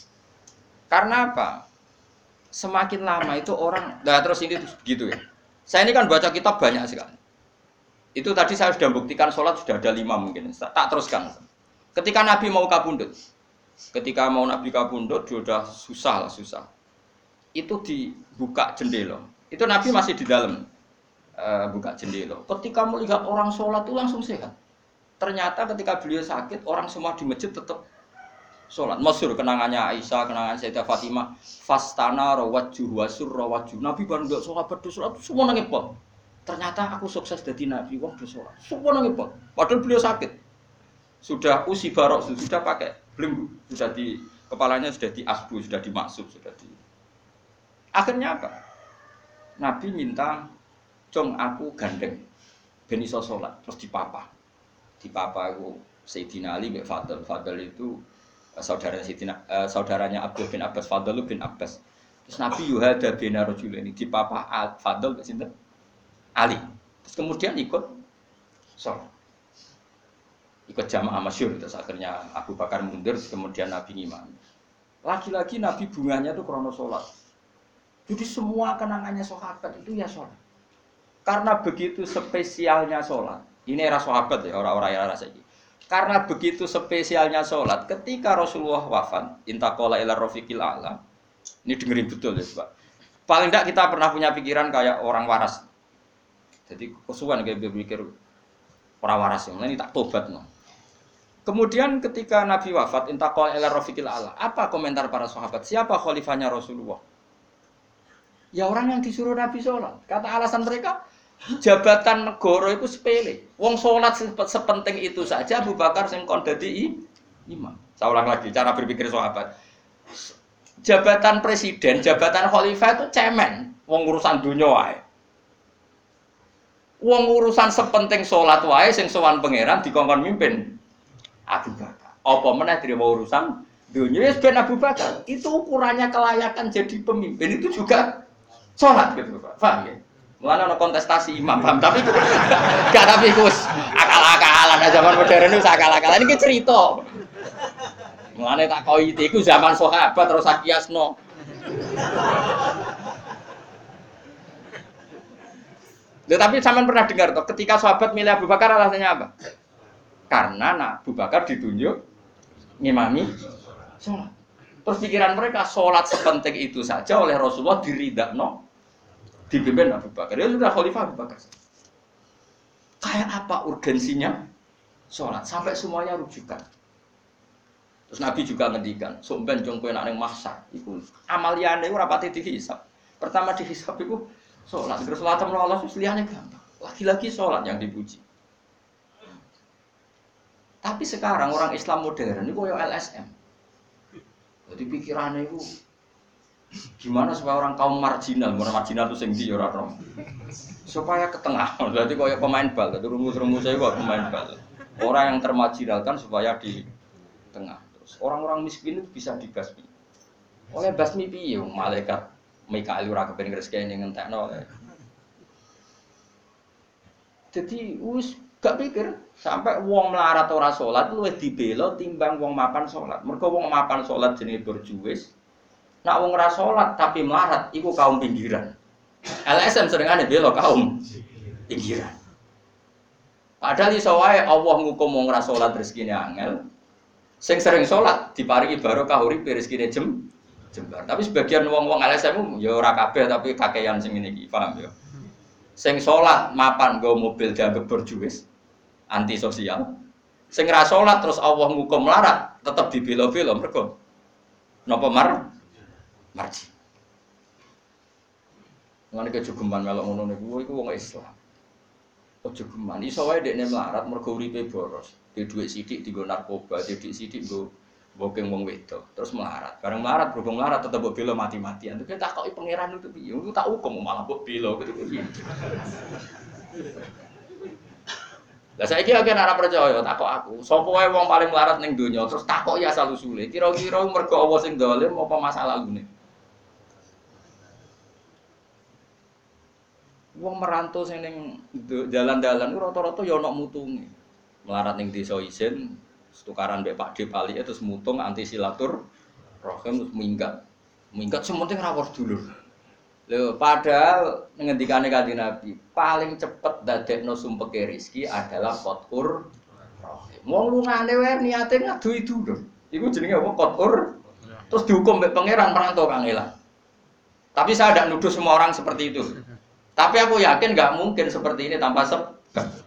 Karena apa? Semakin lama itu orang, nah terus ini gitu ya. Saya ini kan baca kitab banyak sekali. Itu tadi saya sudah buktikan sholat sudah ada lima mungkin. Tak teruskan. Ketika Nabi mau kabundut, ketika mau Nabi kabundut, dia sudah susah lah susah. Itu dibuka jendela. Itu Nabi masih di dalam uh, buka jendela. Ketika melihat orang sholat itu langsung sehat. Ternyata ketika beliau sakit, orang semua di masjid tetap sholat. Masyhur kenangannya Aisyah, kenangan Sayyidah Fatimah. Fastana rawajjuh wasur rawajjuh. Nabi baru nggak sholat berdoa, semua nangipot. Ternyata aku sukses jadi Nabi, wah berdoa. Semua nangipot. Padahal beliau sakit. Sudah usi barok, sudah pakai belenggu, sudah di kepalanya sudah di asbu, sudah dimaksud, sudah di. Akhirnya apa? Nabi minta, "Jong aku gandeng, ben iso sholat." Terus dipapa. Dipapa aku Sayyidina Ali bin Fadl. Fadl itu saudara Sayyidina, uh, saudaranya Abdul bin Abbas, Fadl bin Abbas. Terus Nabi yuhada bina rajulaini dipapa Fadl ke sinten? Ali. Terus kemudian ikut sholat. Ikut jamaah masyhur terus akhirnya Abu Bakar mundur, kemudian Nabi ngimam. Lagi-lagi Nabi bunganya itu krono sholat. Jadi semua kenangannya sahabat itu ya sholat. Karena begitu spesialnya sholat. Ini era sahabat ya, orang-orang era saiki. Karena begitu spesialnya sholat, ketika Rasulullah wafat, intaqala ila rafiqil a'la. Ini dengerin betul ya, Pak. Paling tidak kita pernah punya pikiran kayak orang waras. Jadi kesuwan kayak berpikir orang waras yang ini tak tobat no. Kemudian ketika Nabi wafat, intaqala ila rafiqil a'la. Apa komentar para sahabat? Siapa khalifahnya Rasulullah? Ya orang yang disuruh Nabi sholat. Kata alasan mereka, jabatan negara itu sepele. Wong sholat sepenting itu saja Abu Bakar sing kon dadi imam. Saya ulang lagi cara berpikir sahabat. Jabatan presiden, jabatan khalifah itu cemen. Wong urusan dunia wae. Wong urusan sepenting sholat wae sing sowan pangeran dikongkon mimpin Abu Bakar. Apa meneh terima urusan dunia wis ben Abu Bakar. Itu ukurannya kelayakan jadi pemimpin itu juga sholat gitu Pak. Paham ya? Mulane ana kontestasi imam, paham tapi gak tapi Gus akal-akalan zaman modern itu akal-akalan iki cerita. Mulane tak koi iku zaman sahabat terus akiasno. Tetapi sampean pernah dengar toh ketika sahabat milih Abu Bakar alasannya apa? Karena nah, Abu Bakar ditunjuk ngimami sholat. Terus pikiran mereka sholat sepenting itu saja oleh Rasulullah diridakno dipimpin Abu Bakar. Dia sudah khalifah Abu Bakar. Kayak apa urgensinya sholat sampai semuanya rujukan. Terus Nabi juga ngendikan, sok ben jong kowe nek ning mahsyar iku amaliyane ora pati dihisab. Pertama dihisab iku sholat. Terus sholat sama Allah liyane gampang. Lagi-lagi sholat yang dipuji. Tapi sekarang orang Islam modern itu koyo L S M. Jadi pikirannya itu gimana supaya orang kaum marginal, orang marginal itu sing ndi ora ora. Supaya ke tengah. Berarti koyo pemain bal, itu rumus-rumus saya kok pemain bal. Orang yang termarginalkan supaya di tengah. Terus orang-orang miskin itu bisa dibasmi. Oleh basmi piye malaikat Mikail ora kepen rezekine ngentekno. Jadi wis gak pikir sampai wong melarat ora salat luwih dibela timbang wong mapan salat. Mergo wong mapan salat jenenge berjuwis. Nak wong ora salat tapi melarat iku kaum pinggiran. L S M seringane bela kaum pinggiran. Padahal iso wae Allah ngukum wong ora salat rezekine angel. Sing sering salat diparingi barokah uripe rezekine jem jembar. Tapi sebagian wong-wong L S M ya ora kabeh tapi kakean sing ngene iki, paham ya? Sing salat mapan nggo mobil dianggep berjuwis, anti sosial. Sing ra salat terus Allah ngukum melarat, tetep dibela-bela mergo napa mar marji. Ngene kejogeman melok ngono niku iku wong Islam. Ojo geman iso wae dekne melarat mergo uripe boros. Di dhuwit sithik dienggo narkoba, di dhuwit sithik nggo bokeng wong wedok, terus melarat. Bareng melarat berhubung melarat tetep mbok bela mati-matian. Terus takoki pangeran itu piye? Itu tak hukum malah mbok bela gitu piye. Lah saiki akeh ora percaya takok aku. Sopo wae wong paling melarat ning donya terus takoki asal usule. Kira-kira mergo Allah sing dolim apa masalah lune? Wong merantau sing ning dalan-dalan ku rata-rata ya ana mutunge. Melarat ning desa isin tukaran mbek Pak D Pali terus mutung anti silatur rohim terus minggat. Minggat sementing rawuh dulur. Lho padahal ngendikane Kanjeng Nabi, paling cepet dadekno sumpeke rezeki adalah qatur rohim. Wong lungane wae niate ngadui dulur. Iku jenenge apa qatur. Terus dihukum mbek pangeran merantau kangelan. Tapi saya tidak nuduh semua orang seperti itu. Tapi aku yakin nggak mungkin seperti ini tanpa sebab.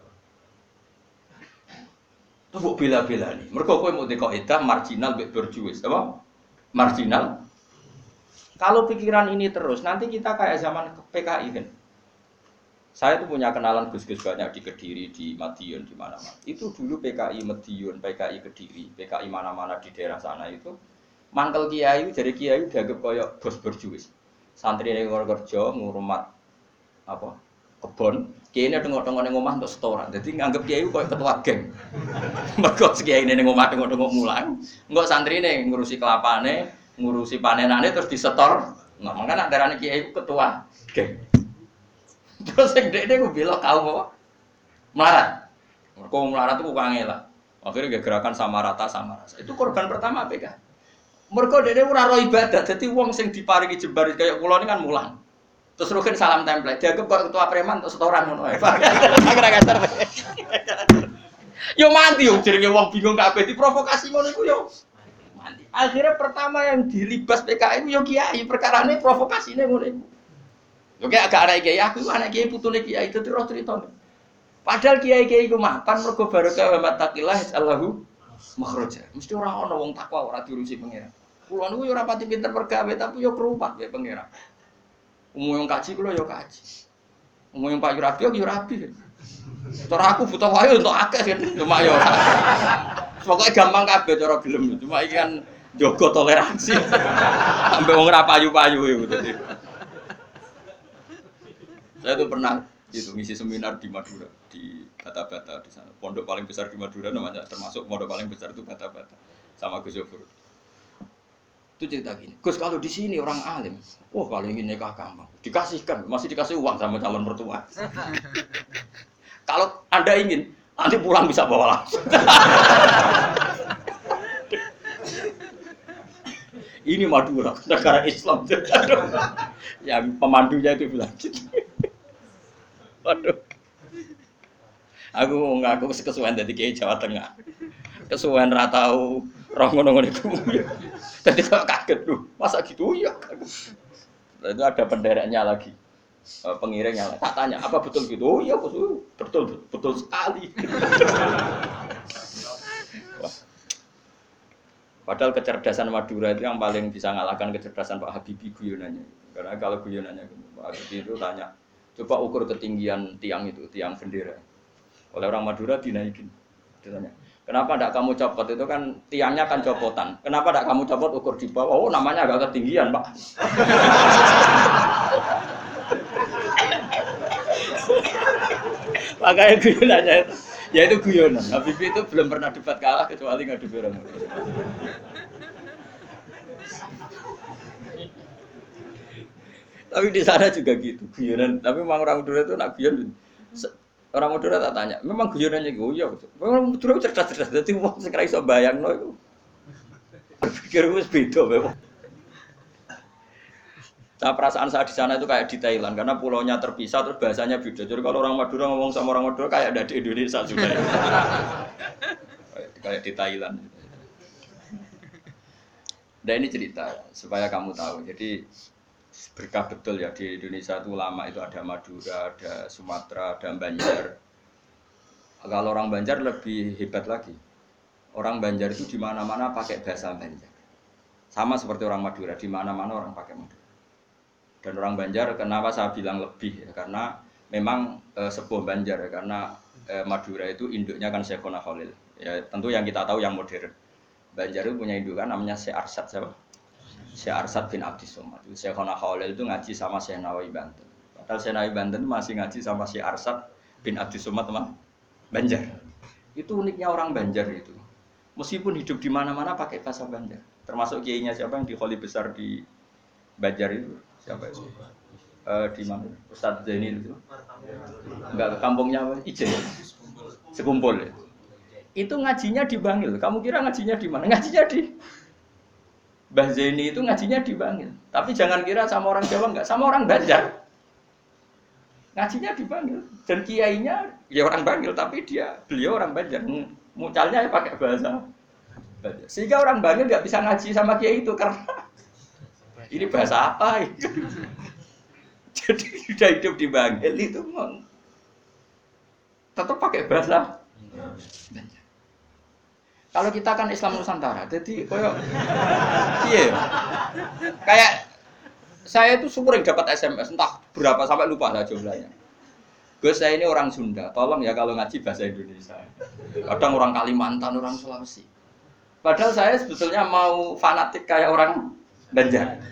Tuh kok bela-bela nih. Mereka kowe mau dikoedah marginal berjuis, apa? Marginal. Kalau pikiran ini terus, nanti kita kayak zaman P K I kan. Saya tuh punya kenalan gus-gus banyak di Kediri, di Madiun, di mana-mana. Itu dulu P K I Madiun, P K I Kediri, P K I mana-mana di daerah sana itu. Mangkel kiai, jadi kiai dianggap kayak bos berjuis. Santri yang kerja ngurmat apa? Kebon, kiai ini tengok-tengok ning omah untuk setoran. Jadi nganggep kiai koyo ketua geng. Mergo kiai ini ning omah tengok-tengok mulang, engko santri ini ngurusi kelapane, ngurusi panenane terus disetor. Nah, makanya darane kiai ketua geng. Terus sing dekne ku belok kaum apa? Melarat. Mergo melarat itu kangelan. Akhirnya gerakan sama rata sama rasa. Itu korban pertama P K. Mergo dekne ora ro ibadah. Dadi wong sing diparingi jembar kaya kula ini kan mulang. Terus rukin salam template, dianggap kok ketua preman untuk setoran ngono ae. Kira kasar. Yo mandi yo jenenge wong bingung kabeh diprovokasi ngono iku yo. Mandi. Akhirnya pertama yang dilibas P K I yo kiai, perkarane provokasine ngono iku. Yo kayak agak anak kiai aku anak kiai putune kiai itu terus ceritane. Padahal kiai-kiai iku mapan mergo barokah wa mattaqillah Allahu makhraja. Mesti ora ana wong takwa ora diurusi pangeran. Kulo niku yo ora pati pinter pergawe tapi yo kerumat wae pangeran. Umum yang kaji kulo yo kaji. Umum yang Pak Yurabi yo rabi. Cara aku butuh wae untuk akeh kan cuma yo. Pokoke gampang kabeh cara gelem. Cuma iki kan njogo toleransi. Sampai wong ora payu-payu iku dadi. Saya tuh pernah itu ngisi seminar di Madura, di Bata-Bata di sana. Pondok paling besar di Madura namanya termasuk pondok paling besar itu Bata-Bata sama Gus Yofur. Itu cerita gini, Gus kalau di sini orang alim, wah kalau ingin nikah gampang, dikasihkan, masih dikasih uang sama calon mertua. Kalau Anda ingin, nanti pulang bisa bawa langsung. Ini Madura, negara Islam. Yang pemandunya itu bilang gitu. Waduh. Aku ngaku kesuwen dari Kiai Jawa Tengah. Kesuwen ra tau roh ngono-ngono iku. Jadi kok kaget tuh, masa gitu ya? Itu ada pendereknya lagi, pengiringnya. Tak tanya, apa betul gitu? Oh iya, betul, betul, betul sekali. Wah. Padahal kecerdasan Madura itu yang paling bisa ngalahkan kecerdasan Pak Habibie guyonannya. Karena kalau guyonannya Pak Habibie itu tanya, coba ukur ketinggian tiang itu, tiang bendera. Oleh orang Madura dinaikin. Ditanya, kenapa tidak kamu copot? Itu kan tiangnya kan copotan. Kenapa tidak kamu copot ukur di bawah? Oh namanya agak ketinggian Pak. Makanya guyonannya itu, ya itu guyonan. Habibie itu belum pernah debat kalah kecuali ngadu orang. Tapi di sana juga gitu guyonan. Tapi memang orang Madura itu nak guyon Orang Madura tak tanya, memang guyonannya gue ya, memang Madura cerdas-cerdas, jadi wong sing ra iso bayangno iku. Berpikir wis beda memang. Nah, perasaan saya di sana itu kayak di Thailand karena pulaunya terpisah terus bahasanya beda. Jadi kalau orang Madura ngomong sama orang Madura kayak ada di Indonesia juga. Kayak di Thailand. Dan ini cerita supaya kamu tahu. Jadi berkah betul ya di Indonesia itu lama itu ada Madura, ada Sumatera, ada Banjar. Kalau orang Banjar lebih hebat lagi. Orang Banjar itu di mana-mana pakai bahasa Banjar. Sama seperti orang Madura, di mana-mana orang pakai Madura. Dan orang Banjar kenapa saya bilang lebih ya? Karena memang e, sebuah Banjar ya, karena e, Madura itu induknya kan Syekhona Khalil. Ya tentu yang kita tahu yang modern. Banjar itu punya indukan namanya Syekh Arsad siapa? Syekh Arsad bin Abdis Somad. Syekhona Khalil itu ngaji sama Syekh Nawawi Banten. Padahal Syekh Nawawi Banten masih ngaji sama Syekh Arsad bin Abdis Somad teman Banjar. Itu uniknya orang Banjar itu. Meskipun hidup di mana-mana pakai bahasa Banjar. Termasuk kiainya siapa yang di Kholi besar di Banjar itu? Siapa itu? Uh, di mana? Ustadz Zaini itu? Enggak, kampungnya apa? Ijen. Sekumpul ya. Itu ngajinya di Bangil. Kamu kira ngajinya di mana? Ngajinya di Mbah Zaini itu ngajinya di Bangil. Tapi jangan kira sama orang Jawa enggak, sama orang Banjar. Ngajinya di Bangil. Dan kiainya ya orang Bangil, tapi dia beliau orang Banjar. Mucalnya ya pakai bahasa Banjar. Sehingga orang Bangil enggak bisa ngaji sama kiai itu karena ini bahasa apa? Jadi sudah hidup di Bangil itu tetap pakai bahasa Banjar. Kalau kita kan Islam Nusantara, jadi koyo iya. Kayak saya itu sering dapat S M S entah berapa sampai lupa lah jumlahnya. Gus saya ini orang Sunda, tolong ya kalau ngaji bahasa Indonesia. Kadang orang Kalimantan, orang Sulawesi. Padahal saya sebetulnya mau fanatik kayak orang Banjar.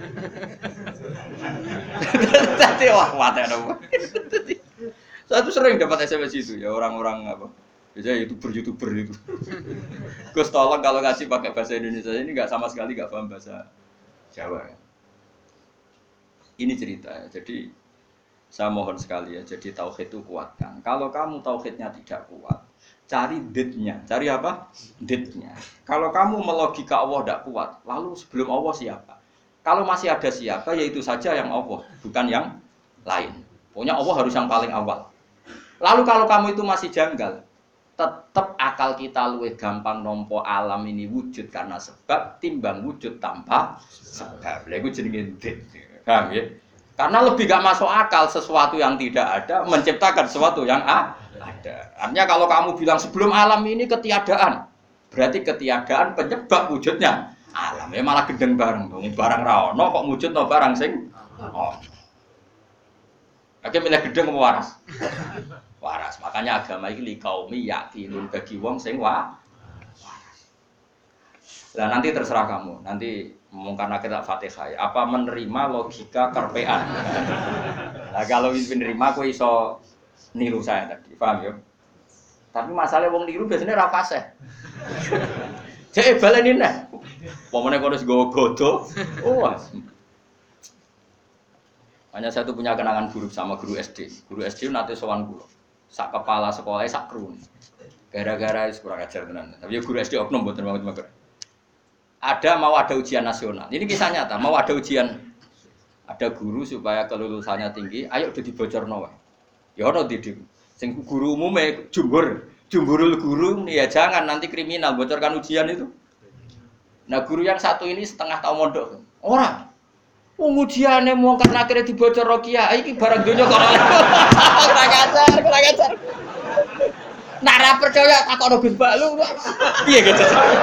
Tadi wah mati ada. Saya tuh sering dapat S M S itu ya orang-orang apa? Biasanya youtuber-youtuber itu. Gus tolong kalau ngasih pakai bahasa Indonesia ini nggak sama sekali nggak paham bahasa Jawa. Ini cerita ya. Jadi saya mohon sekali ya. Jadi tauhid itu kuatkan. Kalau kamu tauhidnya tidak kuat, cari ditnya. Cari apa? Ditnya. Kalau kamu melogika Allah tidak kuat, lalu sebelum Allah siapa? Kalau masih ada siapa, ya itu saja yang Allah, bukan yang lain. Pokoknya Allah harus yang paling awal. Lalu kalau kamu itu masih janggal, tetap akal kita luwih gampang nompo alam ini wujud karena sebab timbang wujud tanpa sebab. Lha iku jenenge dit. Paham ya? Karena lebih gak masuk akal sesuatu yang tidak ada menciptakan sesuatu yang ada. Artinya kalau kamu bilang sebelum alam ini ketiadaan, berarti ketiadaan penyebab wujudnya alam. Ya malah gendeng bareng dong. Barang ra ono kok wujudno barang sing ono. Oke milih gendeng apa waras? Waras. Makanya agama iki li kaumi yakinun bagi wong sing wa waras. Lah nanti terserah kamu. Nanti mungkin kita Fatihah. Apa menerima logika karpean? Nah kalau menerima aku iso niru saya tadi. Paham ya? Tapi masalahnya wong niru biasanya ra fasih. Cek baleni nek. Pomone kono nggawa godo. Oh. Hanya saya tuh punya kenangan buruk sama guru S D. Guru S D nate sowan kula. Sak kepala sekolahnya sak kru. Gara-gara wis kurang ajar tenan. Tapi ya guru S D oknum mboten banget mager. Ada mau ada ujian nasional. Ini kisah nyata, mau ada ujian. Ada guru supaya kelulusannya tinggi, ayo udah dibocorno wae. Ya ono didik. Sing guru umume jumbur, jumburul guru ya jangan nanti kriminal bocorkan ujian itu. Nah, guru yang satu ini setengah tahun mondok. Ora. Wong ujiane mau karena akhirnya dibocor kiai iki barang donya kok ora. Ora ngajar, ora ngajar. Nak ra percaya takono Gus Baklu. Piye gitu.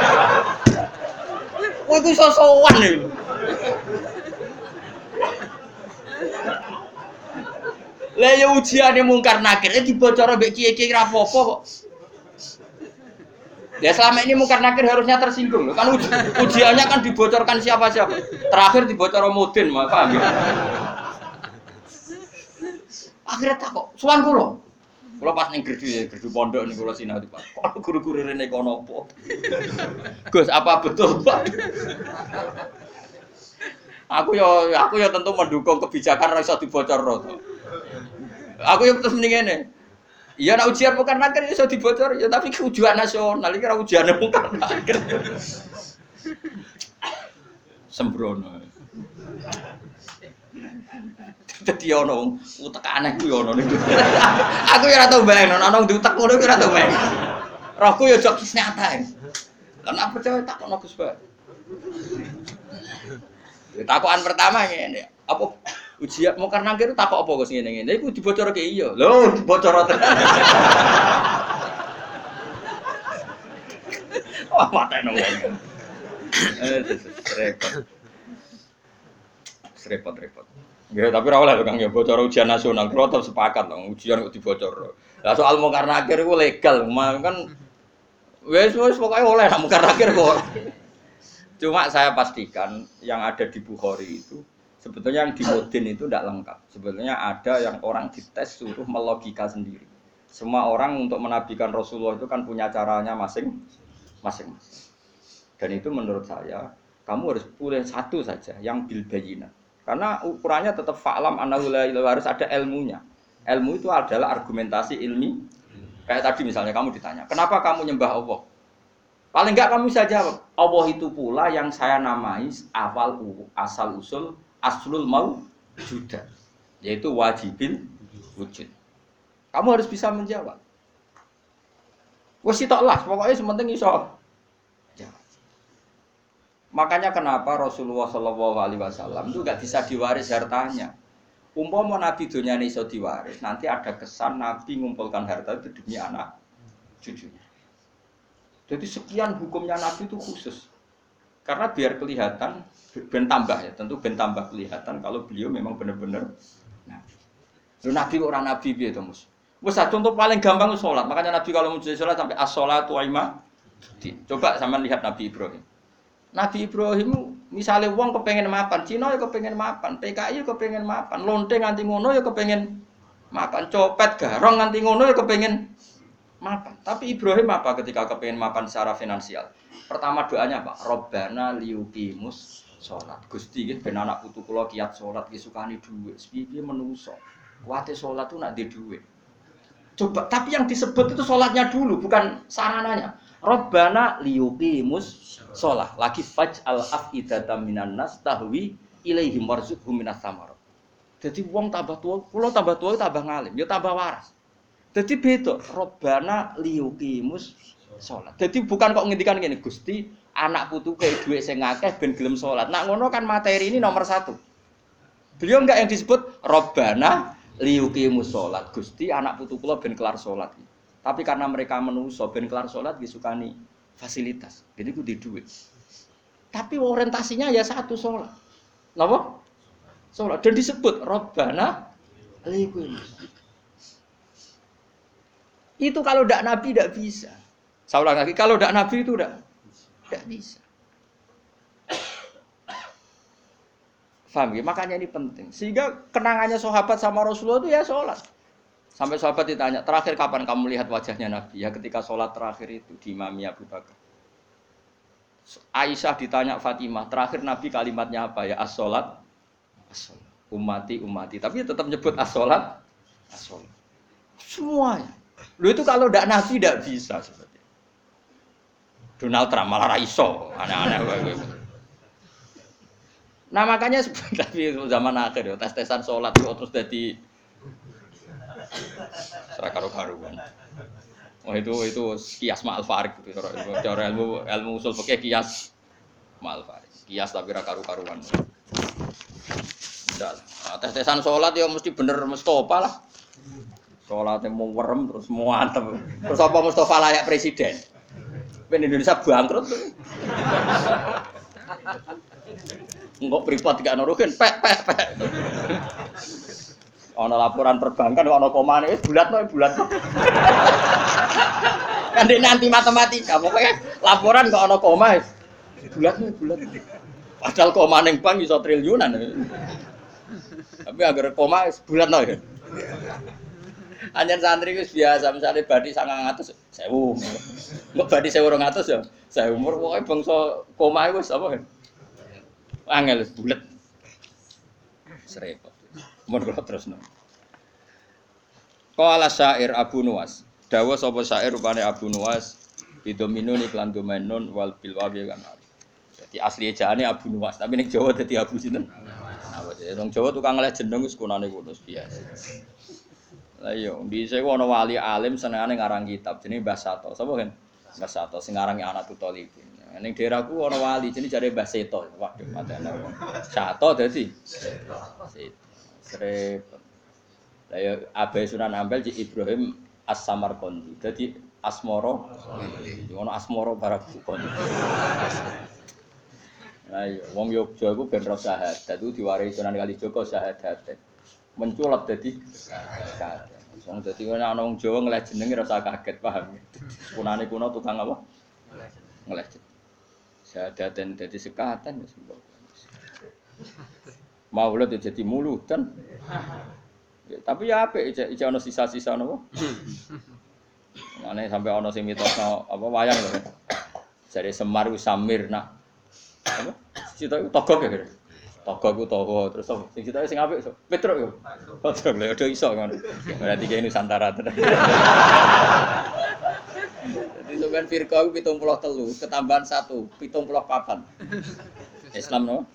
Wong iku sosowan lho. Lah ya ujiane mungkar nakir dibocor mbek kiai-kiai ra apa-apa kok. Ya selama ini mungkar nakir harusnya tersinggung kan uji, ujiannya kan dibocorkan siapa-siapa. Terakhir dibocor Mudin, paham ya? Akhirnya tak kok, suwan kula. Kula pas ning gerdu ya, gerdu pondok ning kula sinau Pak. Kok guru-guru rene kono apa? Gus, apa betul, Pak? Aku ya aku ya tentu mendukung kebijakan ra iso dibocorno to. Aku ya terus mending ngene. Iya nak ujian bukan nakir iso dibocor ya tapi ujian nasional iki ora ujian bukan nakir. Sembrono. Dadi ono utek aneh ku yo ono niku. Aku ya ora tau bayang ono wong diutek ngono ki ora tau bayang. Rohku ya jok nyata. Lan apa percaya tak ono Gus Ba. Takokan pertama ngene, apa ujian mau karena kira takok apa Gus ngene-ngene. Iku dibocorke iya. Lho, dibocor tenan. Wah, matene wong. Eh, repot. Repot-repot. Ya, tapi ora oleh Kang ya bocor ujian nasional. Kulo tetep sepakat lho, ujian kok dibocor. Lah soal mungkar nakir iku legal, kan wis wis pokoke oleh nak mungkar nakir kok. Cuma saya pastikan yang ada di Bukhari itu sebetulnya yang di Modin itu tidak lengkap. Sebetulnya ada yang orang dites suruh melogika sendiri. Semua orang untuk menabikan Rasulullah itu kan punya caranya masing-masing. Dan itu menurut saya kamu harus pilih satu saja yang bil bayyinah. Karena ukurannya tetap fa'lam annahu la ilaha harus ada ilmunya. Ilmu itu adalah argumentasi ilmi. Kayak tadi misalnya kamu ditanya, "Kenapa kamu nyembah Allah?" Paling enggak kamu bisa jawab, Allah itu pula yang saya namai awal asal usul aslul mau juda, yaitu wajibil wujud. Kamu harus bisa menjawab. Wes sitok lah, pokoknya sementing iso. Ya. Makanya kenapa Rasulullah Shallallahu Alaihi Wasallam itu enggak bisa diwaris hartanya. Umpama Nabi dunia ini iso diwaris, nanti ada kesan Nabi mengumpulkan harta itu demi anak cucunya. Jadi sekian hukumnya Nabi itu khusus. Karena biar kelihatan, ben tambah ya, tentu ben tambah kelihatan kalau beliau memang benar-benar Nabi. Lalu Nabi kok orang Nabi piye to, Mus? Wes contoh paling gampang itu salat. Makanya Nabi kalau mau salat sampai as-shalatu wa coba sampean lihat Nabi Ibrahim. Nabi Ibrahim misalnya wong kepengen mapan, Cina ya kepengen mapan, P K I ya kepengen mapan, lonte nganti ngono ya kepengen mapan, copet garong nganti ngono ya kepengen mapan. Tapi Ibrahim apa ketika kepengen mapan secara finansial? Pertama doanya apa? Robbana liyuqimus sholat. Gusti nggih ben anak putu kula kiat sholat nggih sukani dhuwit. Piye menungso. Kuwate sholat tuh nak di dhuwit. Coba, tapi yang disebut itu sholatnya dulu, bukan sarananya. Robbana liyuqimus sholat. Lagi faj'al afidatan minan nas tahwi ilaihim warzuqhum minas samarat. Jadi wong tambah tua, kula tambah tua tambah ngalim, ya tambah waras. Jadi beda, Robbana liyuqimus sholat. Jadi bukan kok ngendikan gini, Gusti anak putu kayak duit sing akeh ben gelem sholat. Nak ngono kan materi ini nomor satu. Beliau enggak yang disebut Robbana liyuqimus sholat. Gusti anak putu kula ben kelar sholat. Tapi karena mereka menungso ben kelar sholat disukani fasilitas. Jadi ku di duit. Tapi orientasinya ya satu sholat. Napa? Sholat. Dan disebut Robbana liyuqimus. Itu kalau tidak Nabi tidak bisa. Saya ulang lagi, kalau tidak Nabi itu tidak tidak bisa. Faham ya? Makanya ini penting. Sehingga kenangannya sahabat sama Rasulullah itu ya sholat. Sampai sahabat ditanya, terakhir kapan kamu lihat wajahnya Nabi? Ya ketika sholat terakhir itu di Imami Abu Bakar. Aisyah ditanya Fatimah, terakhir Nabi kalimatnya apa ya? As-sholat, as-sholat. Umati, umati. Tapi tetap nyebut as-sholat, as-sholat. Semuanya. Lu itu kalau tidak Nabi tidak bisa seperti itu. Donald Trump malah raiso, aneh-aneh. Nah makanya sebenarnya zaman akhir ya tes-tesan sholat itu terus jadi serakaru-karuan. Oh itu itu kias ma'al farik gitu. Cara ilmu ilmu usul fikih kias ma'al farik. Kias tapi rakaru-karuan. Ndak. Nah, tes-tesan sholat ya mesti bener Mustofa lah. Sholatnya mau werem terus mau antem. Terus apa Mustafa layak presiden? Ben Indonesia bangkrut tuh. Enggak privat gak nuruhin, pek pek pek. Ono laporan perbankan, ono komane, eh bulat no, bulat. Kan dia nanti matematika, pokoknya laporan kok ono koma, bulat no, bulat. Padahal koma neng bank iso triliunan. Tapi agar koma bulat no ya. Anjen santri wis biasa misale badi sangang atus sewu. Mbok badi sewu rong atus ya. Saya umur pokoke bangsa koma wis apa. Angel bulet. Serepot. Mun kula terusno. Qala syair Abu Nuwas. Dawa sapa syair rupane Abu Nuwas bidominun iklan domenun wal bil wawi kan. Jadi asli ejaane Abu Nuwas, tapi ning Jawa dadi Abu sinten? Nawas. Wong Jawa tukang ngeleh jeneng wis kunane kuno biasa. Lah iya, dhisik ana wali alim senengane ngarang kitab jenenge Mbah Sato. Sapa kan? Mbah Sato sing ngarangi anak tutolipin. Ning daerahku ana wali jenenge jare Mbah Seto. Waduh, matane. Sato dadi Seto. Srep. Lah ya Abai Sunan Ampel Cik Ibrahim As-Samarqandi. Dadi Asmoro. Ono Asmoro Barabukon. Lah ya wong Yogya iku ben ro syahadat itu diwarisi Sunan Kalijaga syahadat. Menculap dadi syahadat. Wong dadi ana wong Jawa ngeleh jenenge rasa kaget paham. Kunane kuno tukang apa? Ngeleh. Syahadaten dadi sekatan wis. Maulid jadi muludan. Ya, tapi ya apik iki ana sisa-sisa napa? Mane sampai ana sing mitosno apa wayang lho. Jare Semar ku Samir nak. Apa? Cita iku togok ya kira. Togok ku togo terus sing cita sing apik so. Petruk yo. Petruk lho do iso ngono. Berarti kene Nusantara tenan. Jadi sampean firqa ku pitung puluh telu ketambahan satu, pitung puluh papat. Islam no?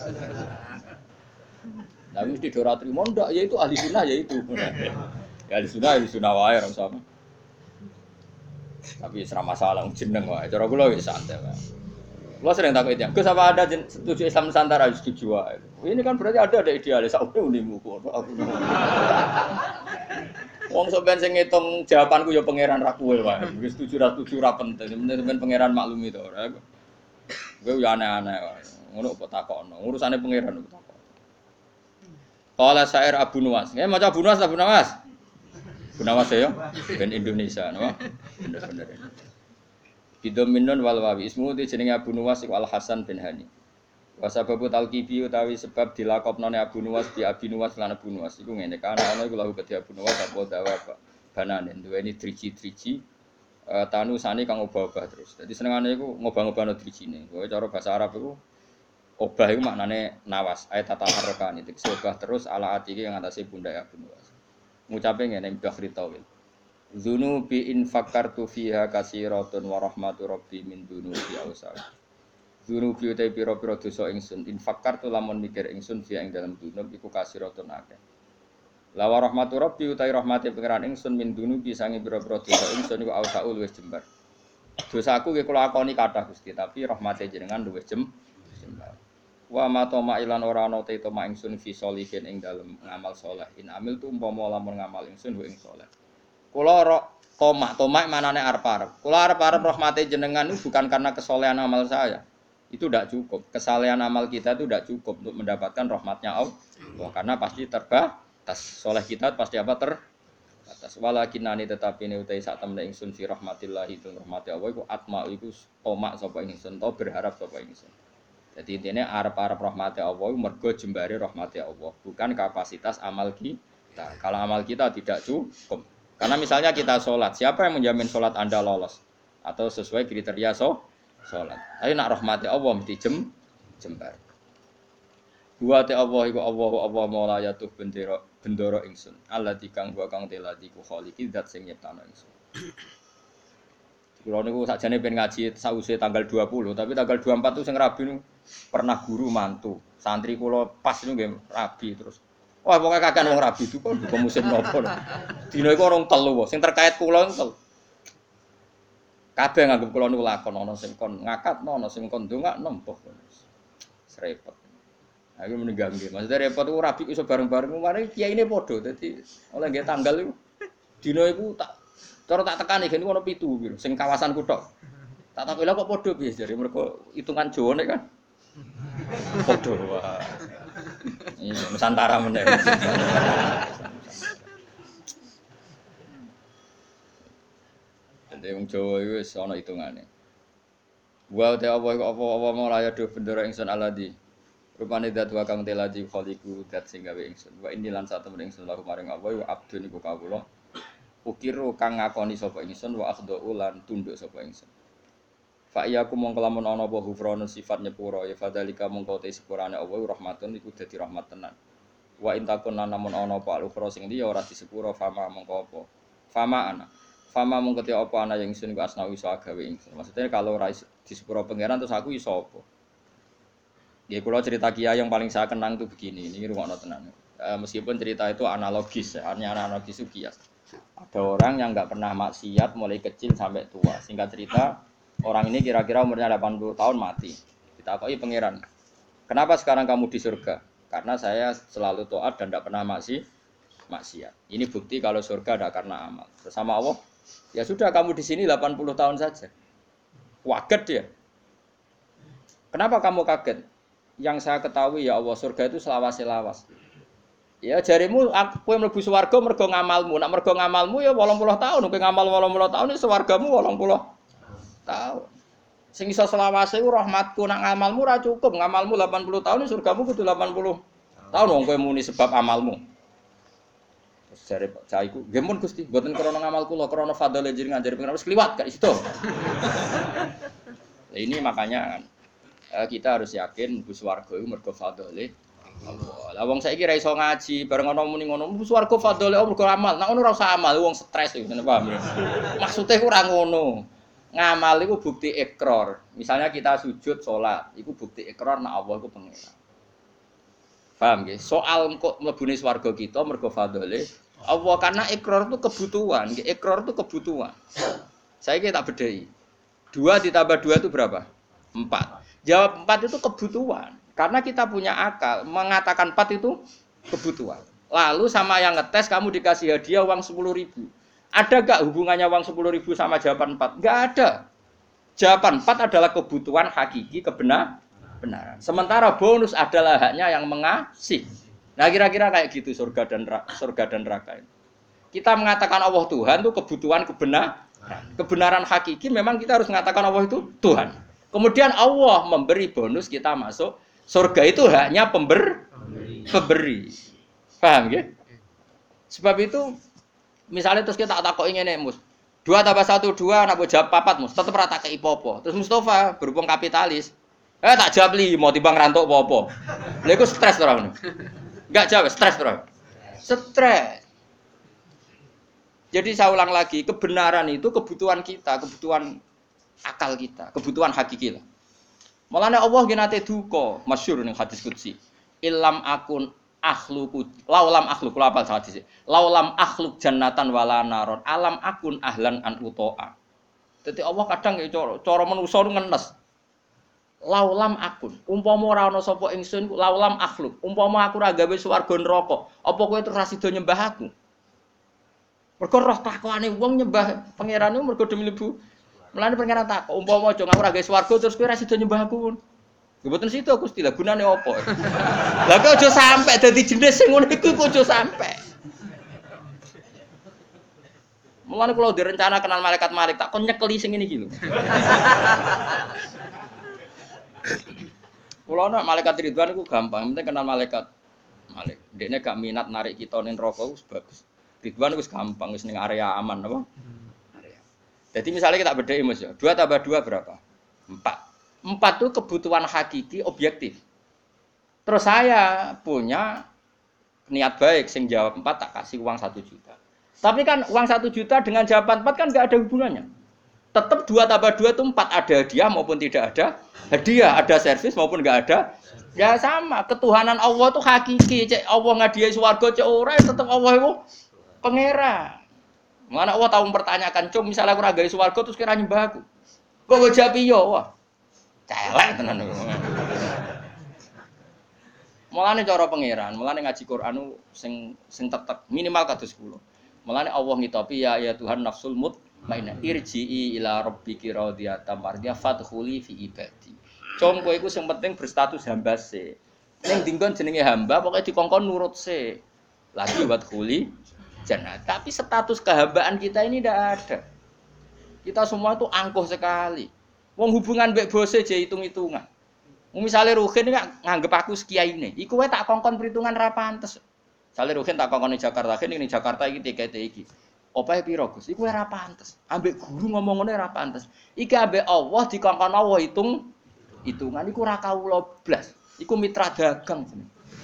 Tapi mesti dora trimo ndak ya itu ahli sunnah ya itu. Ya ahli sunnah ahli sunnah wae ora sama. Tapi ora masalah jeneng wae. Cara kula wis santai wae. Kula sering takut itu. Gus apa ada setuju Islam Nusantara setuju wae. Ini kan berarti ada ada idealis sak unimu kok aku. Wong sampean sing ngitung jawabanku ya pangeran ra kowe wae. Wis setuju ra setuju ra penting. Sampeyan pangeran maklumi to ora. Kowe yo aneh-aneh wae. Ngono kok takokno. Urusane pangeran kok. Qala syair Abu Nuwas. Ya maca Abu Nuwas Abu Nuwas. Abu Nuwas ya, ben Indonesia napa? Bener-bener. Bidominun wal wawi ismu di jenenge Abu Nuwas iku Al Hasan bin Hani. Wa sababu talqibi utawi sebab dilakopnone Abu Nuwas bi Abi Nuwas lan Abu Nuwas iku ngene kan ana iku lahu kedhi Abu Nuwas apa dawa banane duweni driji-driji tanu sane kang obah-obah terus. Dadi senengane iku ngobah-ngobahno drijine. Kowe cara bahasa Arab iku obah itu maknane nawas, ayat tataharrokan itu obah terus ala ati yang atase pundak Abu Nuwas. Ngucape ngene Bahri Tawil. Dzunubi in fakartu fiha kasiratun wa rahmatu rabbi min dunubi awsa. Dzunubi utai pira-pira dosa ingsun in fakartu lamun mikir ingsun fiha ing dalam dunub iku kasiratun akeh. La wa rahmatu rabbi utai rahmate pangeran ingsun min dunubi sange pira-pira dosa ingsun iku awsa luwih jembar. Dosaku nggih kula akoni kathah Gusti, tapi rahmate jenengan luwih jem jembar. Wa ma toma ilan ora ana te toma ingsun fi sholihin ing dalem ngamal saleh in amil tu umpama lamun ngamal ingsun wa ing saleh kula ora toma toma manane arep-arep kula arep-arep rahmate jenengan itu bukan karena kesolehan amal saya itu tidak cukup kesalehan amal kita itu tidak cukup untuk mendapatkan rahmatnya Allah karena pasti terbatas saleh kita pasti apa terbatas walakinani tetapi ne utai sak temne ingsun fi rahmatillah itu rahmati Allah iku atma iku toma sapa ingsun to berharap sapa ingsun. Jadi intinya arep-arep rahmati Allah mergo jembare rahmati Allah, bukan kapasitas amal kita. Kalau amal kita tidak cukup. Karena misalnya kita sholat, siapa yang menjamin sholat Anda lolos atau sesuai kriteria so sholat? Tapi nak rahmati Allah mesti jem jembar. Wa ta Allah iku Allah Allah maula yatuh bendera bendera ingsun. Allah dikang wa kang teladi ku khaliqi zat sing nyiptano ingsun. Kulo niku sakjane ben ngaji sause tanggal dua puluh, tapi tanggal dua puluh empat itu sing rabi niku pernah guru mantu. Santri kula pas niku nggih rabi terus. Wah, pokoke kakean wong rabi itu kok buka musim nopo. Dina iku orang telu, sing terkait kula niku. Kabeh nganggep kula niku lakon ana sing kon ngakatno, ana sing kon ndongakno mbah. Repot. Aku meninggal nggih. Maksudnya repot ku rabi iso bareng-bareng mari kiyaine padha. Dadi oleh nggih tanggal iku dina iku tak cara tak tekani gene ono pitu piro sing kawasan kuthok. Tak takok lha kok padha piye jare mergo hitungan Jawa nek kan. Padha wae. Iya Nusantara meneh. Dadi wong Jawa iku wis ana hitungane. Wa ta apa apa malah ya do bendera ingsun aladi. Rupane dat wa kang teladi khaliqu dat sing gawe ingsun. Wa inni lan satu ingsun lahu maring apa wa abdun iku kawula. Ukiru kang ngakoni sapa ingsun wa akhdhu lan tunduk sapa ingsun. Fa iya ku mongko lamun ana apa hufrana sifat nyepura ya fadzalika mongko te sepurane Allah rahmatun iku dadi rahmat tenan. Wa intakun namun ana apa al-ukhra sing liya ora disepuro fama mengko apa. Fama ana. Fama mung kete apa ana yang ingsun ku asna iso gawe ingsun. Maksudnya kalau ora disepuro pangeran terus aku iso apa? Ya kula cerita kiai yang paling saya kenang itu begini, ini rungokno tenan. E, meskipun cerita itu analogis, hanya analogis itu bias. Ada orang yang enggak pernah maksiat mulai kecil sampai tua. Singkat cerita, orang ini kira-kira umurnya delapan puluh tahun mati. Ditakoi pangeran, "Kenapa sekarang kamu di surga?" "Karena saya selalu taat dan tidak pernah maksi maksiat." Ini bukti kalau surga ada karena amal. Bersama Allah, ya sudah kamu di sini delapan puluh tahun saja. Kaget dia. Kenapa kamu kaget? Yang saya ketahui ya Allah, surga itu selawas-selawas. Ya jarimu kowe mlebu swarga mergo ngamalmu. Nek mergo ngamalmu ya wolong puluh tahun, kowe ngamal wolong puluh tahun ya swargamu wolong puluh tahun. Sing iso selawase ku rahmatku, nek ngamalmu ora cukup, ngamalmu delapan puluh tahun surgamu kudu delapan puluh tahun wong kowe muni sebab amalmu. Terus jare Pak Cai ku, "Nggih mun Gusti, mboten krana ngamal kula, krana fadhole jenengan jare pengen wis kliwat gak sido." Nah, ini makanya kita harus yakin mlebu swarga iku mergo fadhole Allah. Lah wong saiki ra iso ngaji, bareng ana muni ngono, mlebu swarga fadhole Allah mergo amal. Nek ngono ora usah amal, wong stres iki, paham ya? Maksude ku ora ngono. Ngamal iku bukti ikrar. Misalnya kita sujud salat, iku bukti ikrar nek Allah iku pengira. Paham nggih? Soal kok mlebune swarga kita mergo fadhole Allah karena ikrar itu kebutuhan, nggih ikrar itu kebutuhan. Saiki tak bedhei. dua ditambah dua itu berapa? empat. Jawab empat itu kebutuhan. Karena kita punya akal, mengatakan empat itu kebutuhan. Lalu sama yang ngetes kamu dikasih hadiah uang sepuluh ribu. Ada gak hubungannya uang sepuluh ribu sama jawaban empat? Gak ada. Jawaban empat adalah kebutuhan hakiki kebenaran. Sementara bonus adalah haknya yang mengasih. Nah kira-kira kayak gitu surga dan surga dan neraka ini. Kita mengatakan Allah Tuhan itu kebutuhan kebenaran. Kebenaran hakiki memang kita harus mengatakan Allah itu Tuhan. Kemudian Allah memberi bonus kita masuk surga itu hanya pember, pemberi. Paham ya? Sebab itu misalnya terus kita tak kok ingin mus. Dua tambah satu dua, nak jawab papat mus. Tetap rata ke ipopo. Terus Mustafa berhubung kapitalis. Eh tak jawab lima timbang rantok popo. Lalu stres orang ini. Enggak jawab stres orang. Stres. Jadi saya ulang lagi, kebenaran itu kebutuhan kita, kebutuhan akal kita, kebutuhan hakiki lah. Mulane Allah genate duka, masyhur ning hadis qudsi. Illam akun akhluqu laulam akhluq kula apal hadis. Laulam akhluq jannatan wala naron alam akun ahlan an utoa. Dadi Allah kadang ya cara cara manusa ngenes. Laulam akun, umpama ora ana sapa ingsun laulam akhluq, umpama aku ora gawe swarga neraka, apa kowe terus ra sida nyembah aku? Mergo roh takwane wong nyembah pangerane mergo demi lebu. Mulane pangeran tak umpama aja aku ora gawe swarga terus kowe ra sida nyembah aku. Nggih mboten sida Gusti, lha gunane apa? Lah kok aja sampe dadi jenis sing ngono iku kok aja sampe. Mulane kula direncana kenal malaikat-malaikat tak kon nyekeli sing ngene iki lho. Kula nek malaikat Ridwan iku gampang, penting kenal malaikat. Malik, dekne gak minat narik kita ning neraka wis bagus. Ridwan wis gampang, wis ning area aman apa? Jadi misalnya kita bedai mas ya, dua tambah dua berapa? Empat. Empat itu kebutuhan hakiki objektif. Terus saya punya niat baik, sing jawab empat tak kasih uang satu juta. Tapi kan uang satu juta dengan jawaban empat kan nggak ada hubungannya. Tetap dua tambah dua itu empat, ada hadiah maupun tidak ada hadiah, ada servis maupun nggak ada. Ya sama, ketuhanan Allah itu hakiki. Cek Allah ngadiai swarga cek ora, tetap Allah itu pangeran. Mana Allah tahu mempertanyakan, "Cum, misalnya aku ora gawe swarga terus kira nyembah aku." Kok go jawab iya, wah. Celek tenan. Mulane cara pangeran, mulane ngaji Quran sing sing tetep minimal kados sepuluh. Mulane Allah ngitopi ya ya Tuhan nafsul mutmainnah irji'i ila rabbiki radiyatan mardiyah fadkhuli fi ibadi. Cum kowe iku sing penting berstatus hamba se. Ning dinggon jenenge hamba pokoke dikongkon nurut se. Lagi wadkhuli jannah. Tapi status kehambaan kita ini tidak ada. Kita semua itu angkuh sekali. Wong hubungan mbek bose je hitung-hitungan. Misale Ruhin nganggep aku sekiyaine, iku wae tak kongkon perhitungan ra pantes. Misale Ruhin tak kongkon ning Jakarta, ning ning Jakarta iki tikete iki. Opahe piro Gus? Iku ora pantes. Ambek guru ngomong ngene ora pantes. Iki ambek Allah dikongkon Allah hitung hitungan iku ora kawula blas. Iku mitra dagang jenenge.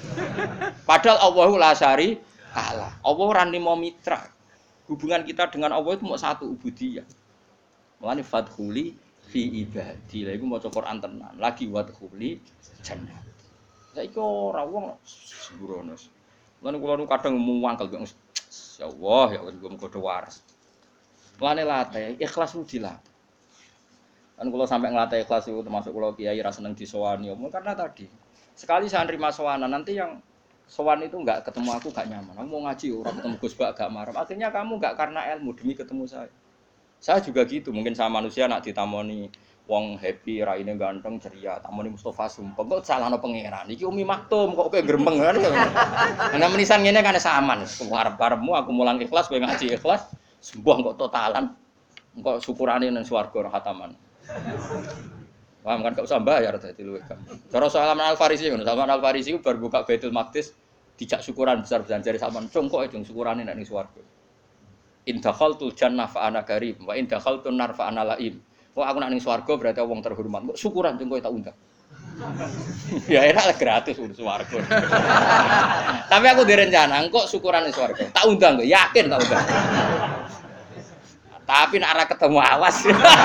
Padahal Allahu la syari Allah. Allah ora nimo mitra. Hubungan kita dengan Allah itu mau satu ubudiyah. Mulane fadkhuli fi ibadi. Lha iku maca Quran tenan. Lagi wadkhuli jannah. Saiki ora wong sembrono. Mulane kula nu kadang muangkel kok ya Allah ya Allah muga do waras. Mulane latih ikhlas ku dilatih. Kan kula sampai nglatih ikhlas itu termasuk kula kiai ra seneng disowani omong karena tadi sekali saya nerima sowanan nanti yang sowan itu enggak ketemu aku enggak nyaman. Aku mau ngaji ora ketemu Gus Bak gak marah. Akhirnya kamu enggak karena ilmu demi ketemu saya. Saya juga gitu, mungkin sama manusia nak ditamoni wong happy, raine ganteng, ceria, tamoni Mustofa sumpah kok salahno pangeran. Iki Umi Maktum kok kowe gremeng kan. Ana menisan ngene kan saman. Arep-arepmu aku mulang ikhlas kowe ngaji ikhlas, sembuh kok totalan. Engko syukurane nang swarga rahataman. Paham kan gak usah bayar dadi luwih gampang. Cara Salman Al-Farisi ngono, Salman Al-Farisi ku bar buka Baitul Maqdis dijak syukuran besar-besaran jare Salman, "Cung kok edung syukurane nek ning swarga." In dakhaltul jannah fa ana karim wa in dakhaltun nar fa ana laim. Kok aku nak ning swarga berarti wong terhormat. Kok syukuran cung kowe tak undang. Ya enak lah gratis urus swarga. Tapi aku direncana kok syukuran ning swarga. Tak undang kok, yakin tak undang. Tapi nak ora ketemu awas.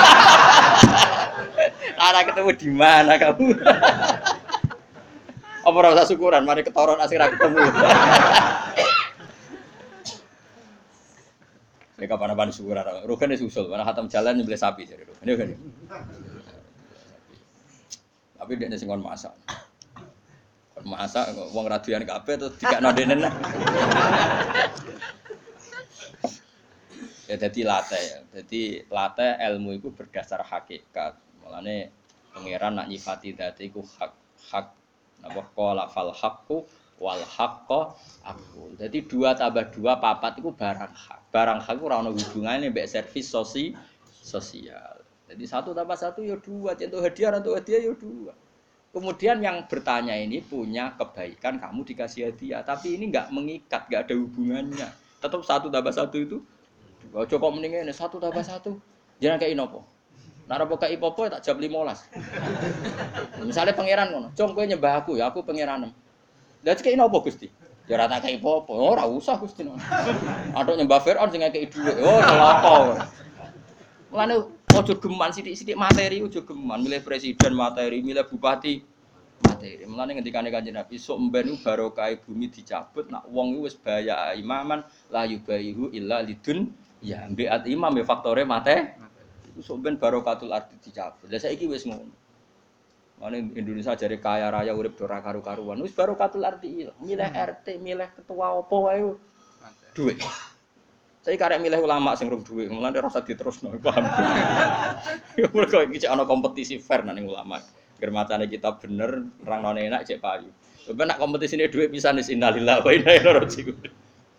Ora ketemu di mana kamu? Apa ora usah syukuran, mari ketoron asik ra ketemu. Ya kapan-kapan syukuran. Rugen wis usul, ana khatam jalan nyembelih sapi jare Rugen. Ya kan. Tapi dekne sing kon masak. Kon masak wong radoyan kabeh terus dikakno denen. Ya dadi latih ya. Dadi latih ilmu itu berdasar hakikat. Mulane pangeran nak nyifati dadi iku hak hak napa qala fal haqqu wal haqqo aku. Jadi dua tambah dua papat itu barang hak. Barang hak ora ono hubungane mbek servis sosi sosial. Jadi satu tambah satu ya dua, contoh hadiah atau hadiah ya dua. Kemudian yang bertanya ini punya kebaikan kamu dikasih hadiah, tapi ini enggak mengikat, enggak ada hubungannya. Tetap satu tambah satu itu dua. Coba mendingan satu tambah satu. Jangan kayak inopo. Nara boka ipopo tak jam lima belas. Misalnya pangeran ngono, "Cung kowe nyembah aku ya, aku pangeranem." Lah cek inopo Gusti? Ya ora tak kei ipopo. Oh, ora usah Gusti. Atuk nyembah Firaun sing ngekeki dhuwit. Oh, celaka. Mulane ojo geman sithik-sithik materi, ojo geman milih presiden materi, milih bupati materi. Mulane ngendikane Kanjeng Nabi, sok mben barokah bumi dicabut, nak wong iku wis baya imaman la yubaihu illa lidun ya mbiat imam ya faktore mate. Iku sok ben barokatul ardi dicabut. Lah saiki wis ngono. Mane Indonesia jare kaya raya urip ora karu-karuan. Wis barokatul ardi ilang. Milih R T, milih ketua opo wae duit. Saiki karek milih ulama sing rung duit, mulane ora usah diterusno, paham. Ya mergo iki cek ana kompetisi fair nang ulama. Ger macane kita bener, rangne enak cek payu. Coba nak kompetisine dhuwit pisan wis innalillahi wa inna ilaihi raji'un.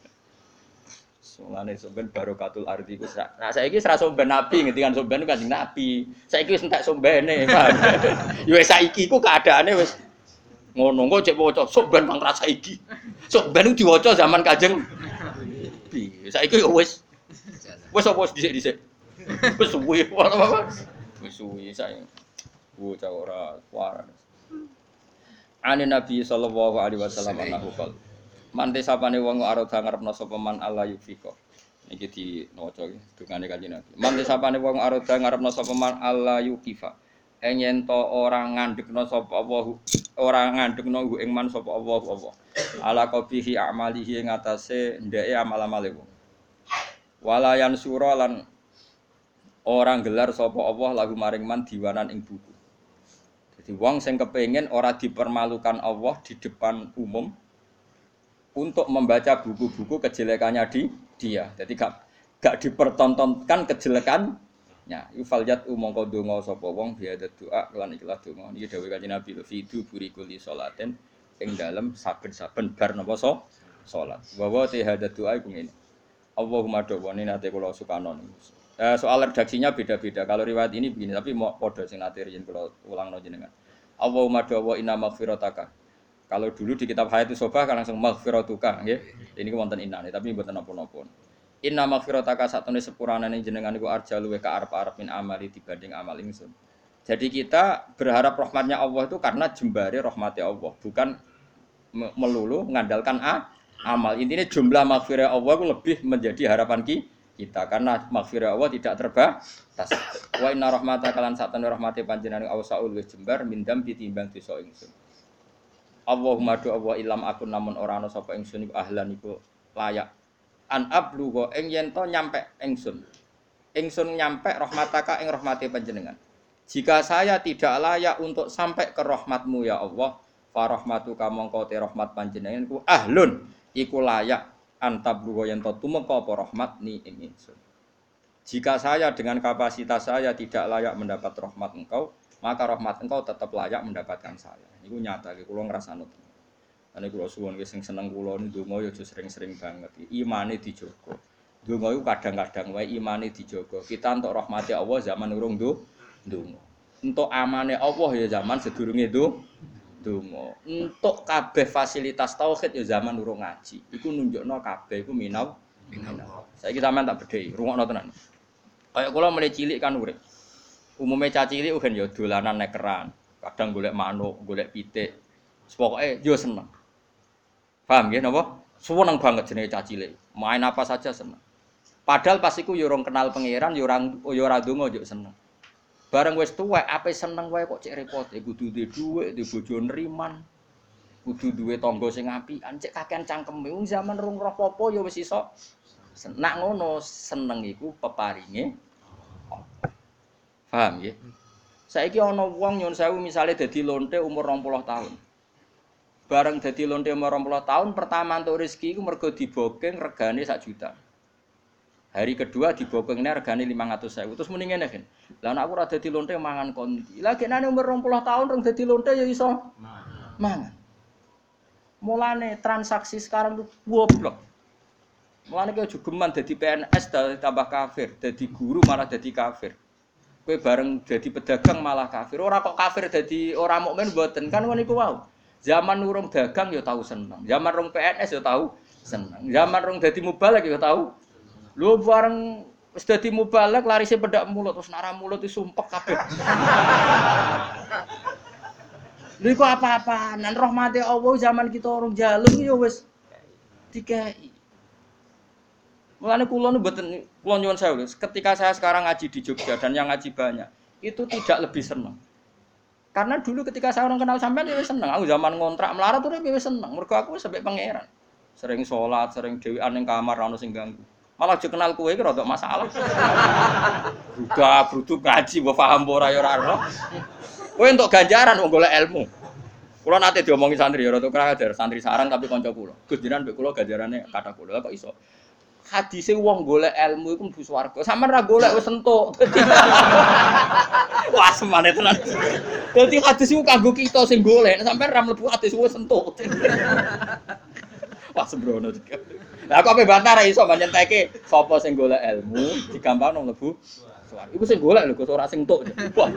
Mulane somben barokatul ardi ku sak. Nah saiki ora somben nabi ngendikan somben Kanjeng Nabi. Saiki wis entek sombene, paham. Ya wis saiki ku keadaane wis ngono. Engko cek waca somben kang rasa iki. Somben ku diwaca zaman Kanjeng Nabi. Saiki yo wis wis apa wis dhisik-dhisik. Wis suwi apa? Wis suwi saiki. Bocah ora waras. Ane Nabi sallallahu alaihi wasallam annahu qol. Mante sapane wong arep ngarepno sapa man Allah yufiko. Niki di maca iki dungane Kanjeng Nabi. Mante sapane wong arep ngarepno sapa man Allah yukifa. Yen to ora ngandhekno sapa Allah, ora ngandhekno ing man sapa Allah Allah. Ala qabihi amalihi ing atase ndeke amal-amale wong. Wala yansura lan ora gelar sapa Allah lagu maring man diwanan ing buku. Jadi wong sing kepengin ora dipermalukan Allah di depan umum untuk membaca buku-buku kejelekannya di dia. Jadi gak gak dipertontonkan kejelekannya. Yufaljat umangka donga sapa wong biada doa lan ikhlas donga. Niki dawuh Kanjeng Nabi fidu burikuli salaten ing dalem saben-saben bar napa so salat. Wa wa hadat doa iku ngene. Allahumma dawani nate kula sukano niku. Eh, soal redaksinya beda-beda. Kalau riwayat ini begini, tapi mau padha sing nate riyen kula ulangno jenengan. Allahumma dawa inna maghfirataka. Kalau dulu di kitab Hayatus Sobah kan langsung maghfiratuka nggih. Ini wonten innane tapi mboten napa-napa. Inna maghfirataka satune sepuranane jenengan niku arja luwe ka arep-arep min amali dibanding amal ingsun. Jadi kita berharap rahmatnya Allah itu karena jembare rahmati Allah, bukan melulu mengandalkan a, amal. Intinya jumlah maghfirah Allah itu lebih menjadi harapan kita karena maghfirah Allah tidak terbatas. Wa inna rahmataka lan satana rahmate panjenengan awsaul wis jembar mindam ditimbang dosa ingsun. Allahumma do Allah ilam akun namun ora ana sapa ingsun iku ahlan iku layak. An ablugo ing yen to nyampe ingsun. Ingsun nyampe rahmataka ing rahmate panjenengan. Jika saya tidak layak untuk sampai ke rahmatmu ya Allah, fa rahmatuka mongko te rahmat panjenengan ku ahlun iku layak antablugo yen to tumeka apa rahmat ni ing ingsun. Jika saya dengan kapasitas saya tidak layak mendapat rahmat engkau, maka rahmat engkau tetap layak mendapatkan saya. Iku nyata iki kula ngrasakno. Ane kula suwun wis sing seneng kula ndonga ya aja sering-sering banget. Imane dijogo. Ndonga iku kadang-kadang wae imane dijogo. Kita entuk rahmati Allah zaman urung ndo ndonga. Entuk amane Allah ya zaman sedurunge ndo ndonga. Entuk kabeh fasilitas tauhid ya zaman urung ngaji. Iku nunjukno kabeh iku minau minau. Saiki sampean tak bedheki, rungokno tenan. Kayak kula mulai cilik kan urip. Umume cah cilik ugen ya dolanan nek keran. Kadang golek manuk, golek pitik. Pokoke yo seneng. Paham nggih napa? Seneng banget jenenge cah cilik. Main apa saja seneng. Padahal pas iku yo ora kenal pangeran, yo ora yo ora ndonga yo seneng. Bareng wis tuwek ape seneng wae kok cek repot. E kudu duwe dhuwit, duwe bojo nriman. Kudu duwe tangga sing apian, cek kakean cangkeme. Wong zaman rung roh apa yo wis iso. Nak ngono seneng iku peparinge. Paham nggih? Saiki ana wong nyun sewu misale dadi lonte umur rong puluh tahun. Bareng dadi lonte umur rong puluh tahun pertama entuk rezeki iku mergo dibokeng regane sak juta. Hari kedua dibokengne regane lima ratus ribu. Terus muni ngene kan. Lah nek aku ora dadi lonte mangan kondi. Lah genane umur rong puluh tahun rong dadi lonte ya iso mangan. Mulane transaksi sekarang tuh goblok. Mulane kowe jugeman dadi P N S tambah kafir, dadi guru malah dadi kafir. Kowe bareng dadi pedagang malah kafir. Ora kok kafir dadi ora mukmin mboten kan ngono iku wae. Zaman urung dagang ya tahu seneng. Zaman rong P N S ya tahu seneng. Zaman rong dadi mubalek ya tahu. Lho bareng wis dadi mubalek larise pedak mulut terus nara mulut disumpek kabeh. Lha iku apa-apaan? Rahmate Allah zaman kita urung jaluk ya wis dikai. Mulane kula nu mboten kula nyuwun sewu ketika saya sekarang ngaji di Jogja dan yang ngaji banyak, itu tidak lebih senang. Karena dulu ketika saya orang kenal sampean ya seneng. Aku zaman ngontrak melarat tuh ya seneng. Mergo aku sampai pangeran. Sering sholat, sering dhewean ning kamar ora ono sing ganggu. Malah aja kenal kowe iki rada masalah. Budak, bruduk ngaji mbok paham ora ya ora ora. Kowe entuk ganjaran wong golek ilmu. Kula nate diomongi santri ya rada krajar, santri sarang tapi kanca kula. Gus jenengan mbek kula ganjarane kathah kula kok iso. Hadise wong golek ilmu iku mlebu swarga. Sampeyan ra golek wis entuk. Wah, semane tenan. Dadi hadis iku kanggo kita sing golek, sampeyan ra mlebu hadis wis entuk. Wah, sembrono iki. Lah kok ape bantah ra iso nyenteke sapa sing golek ilmu digampangno mlebu swarga. Iku sing golek lho, kok ora sing entuk. Wah.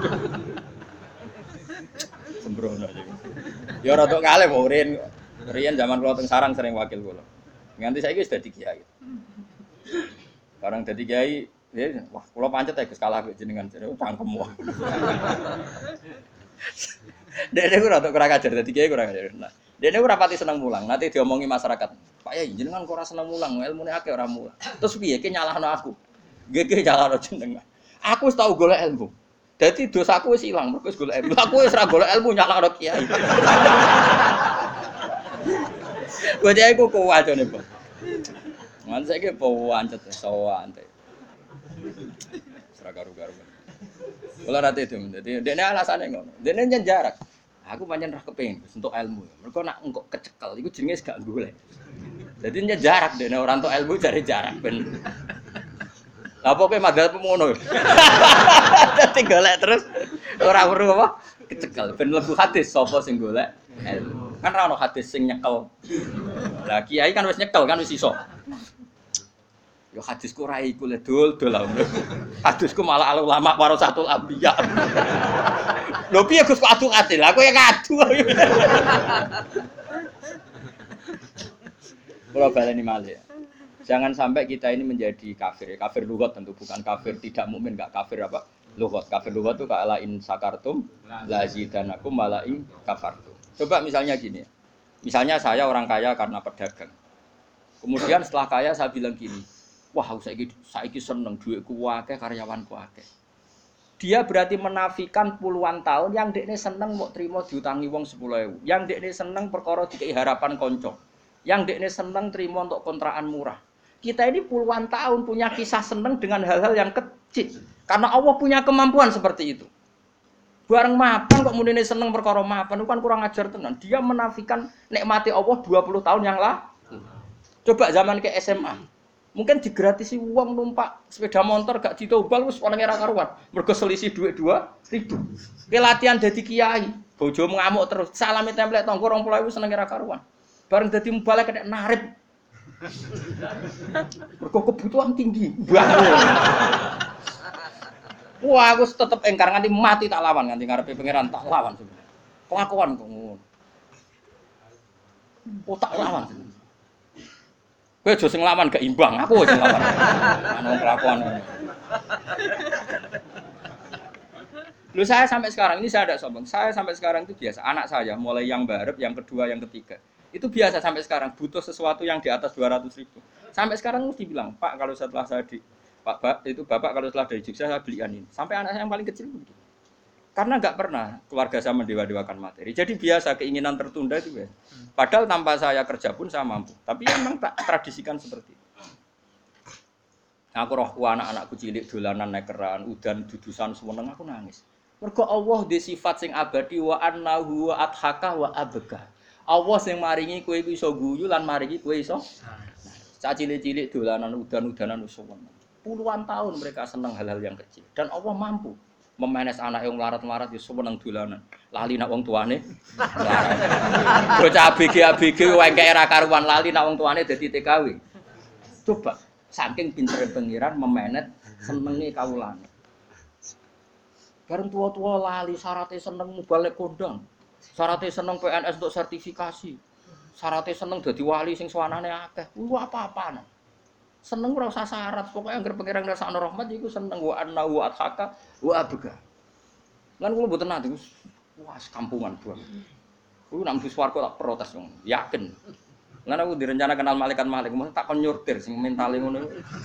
Sembrono iki. Ya rada kalih kok rin. Riyen zaman kula teng sarang sering wakil kula. Nganti saiki wis dadi kiai. Barang dadi kiai, ya wah kula pancet ya Gus kalah jenengan jare cangkem wae. Dene ora tok ora kajar dadi kiai ora kajar. Nah, dene ora pati seneng mulang, nanti diomongi masyarakat. Pak Yai jenengan kok ora seneng mulang, ilmune akeh ora mulang. Terus piye ki nyalahno aku? Nggih ki nyalahno jenengan. Aku wis tau golek ilmu. Dadi dosaku wis ilang mergo wis golek ilmu. Aku wis ora golek ilmu nyalahno kiai. Wajah iku kuat jane, Pak. Man saiki pawancet sowan teh. Ora karo-karo. Kula nate itu, dadi dekne alasane ngono. Dekne nyen jarak. Aku pancen ra kepengin entuk ilmu. Mergo nak engko kecekel iku jenenge gak golek. Dadi nyen jarak dekne ora entuk ilmu jare jarak ben. Lah apa kowe madhep ngono. Dadi golek terus ora weruh apa? Kecekel ben mlebu hadis sapa sing golek ilmu. Kan ra ono hadis sing nyekel. Lah kiai kan wis nyekel kan wis iso. Yo hadisku ora iku le dol-dol. Hadisku malah al ulama warasatul anbiya. Lho piye Gus kok adu-adu? Lah kowe ngadu. Kula baleni malih. Jangan sampai kita ini menjadi kafir. Kafir lughat tentu bukan kafir tidak mukmin, enggak kafir apa? Lughat. Kafir lughat itu kala in sakartum la zidanakum wala in kafartum. Coba misalnya gini. Misalnya saya orang kaya karena pedagang. Kemudian setelah kaya saya bilang gini, wah saiki saiki seneng duitku akeh karyawanku akeh. Dia berarti menafikan puluhan tahun yang dekne seneng mau terima diutangi wong sepuluh ribu. Yang dekne seneng perkara dikei harapan konco. Yang dekne seneng terima untuk kontrakan murah. Kita ini puluhan tahun punya kisah seneng dengan hal-hal yang kecil. Karena Allah punya kemampuan seperti itu. Bareng mapan kok mudine seneng perkara mapan itu kan kurang ajar tenan. Dia menafikan nikmati Allah dua puluh tahun yang lalu. Coba zaman ke S M A. Mungkin digratisi uang numpak sepeda motor gak ditobal wis orang era karuan. Mergo selisih duit dua ribu. Ki latihan dadi kiai, bojo ngamuk terus. Salame templek tangga dua puluh ribu seneng era karuan. Bareng dadi mubalek kena narip. Mergo kebutuhan tinggi. Wah, aku tetep engkar nganti mati tak lawan, nganti ngarepe pangeran tak lawan. Kelakuan kok ngono. Oh tak lawan. Kowe aja sing lawan gak imbang, aku sing lawan. Ana kelakuan. Lu saya sampai sekarang ini saya ada sombong. Saya sampai sekarang itu biasa. Anak saya mulai yang barep, yang kedua, yang ketiga. Itu biasa sampai sekarang butuh sesuatu yang di atas dua ratus ribu. Sampai sekarang mesti bilang, "Pak, kalau setelah saya di Pak, Pak itu Bapak kalau setelah dari Jogja saya belikan ini." Sampai anak saya yang paling kecil begitu. Karena enggak pernah keluarga saya mendewa-dewakan materi. Jadi biasa keinginan tertunda itu ya. Padahal tanpa saya kerja pun saya mampu. Tapi memang tak tradisikan seperti itu. Aku rohku anak-anakku cilik dolanan nekeran, udan dudusan semeneng aku nangis. Mergo Allah di sifat sing abadi wa annahu wa adhaka wa abka. Allah sing maringi kowe iku iso guyu lan maringi kowe iso. Cah cilik-cilik dolanan udan-udanan semeneng. Puluhan tahun mereka senang hal-hal yang kecil dan Allah mampu memenes anak yang melarat-melarat ya seneng dolanan. Lali nak wong tuane. Bocah A B G A B G wae era karuan lali nak wong tuane dadi T K W. Coba saking pintere pengiran memenet senenge kawulane. Bareng tua-tua lali syaratnya seneng balik kondang. Syaratnya seneng P N S untuk sertifikasi. Syaratnya seneng dadi wali sing swanane akeh. Ku apa-apaan. Seneng ora usah syarat, pokoke anggere pengiran rasane rahmat iku seneng wa anna wa athaka wa abga. Lan kula mboten nate wah kampungan banget. Kuwi nang bis warga tak protes wong, yakin. Lan aku direncana kenal malaikat malik, mesti tak kon nyurtir sing mentale ngono.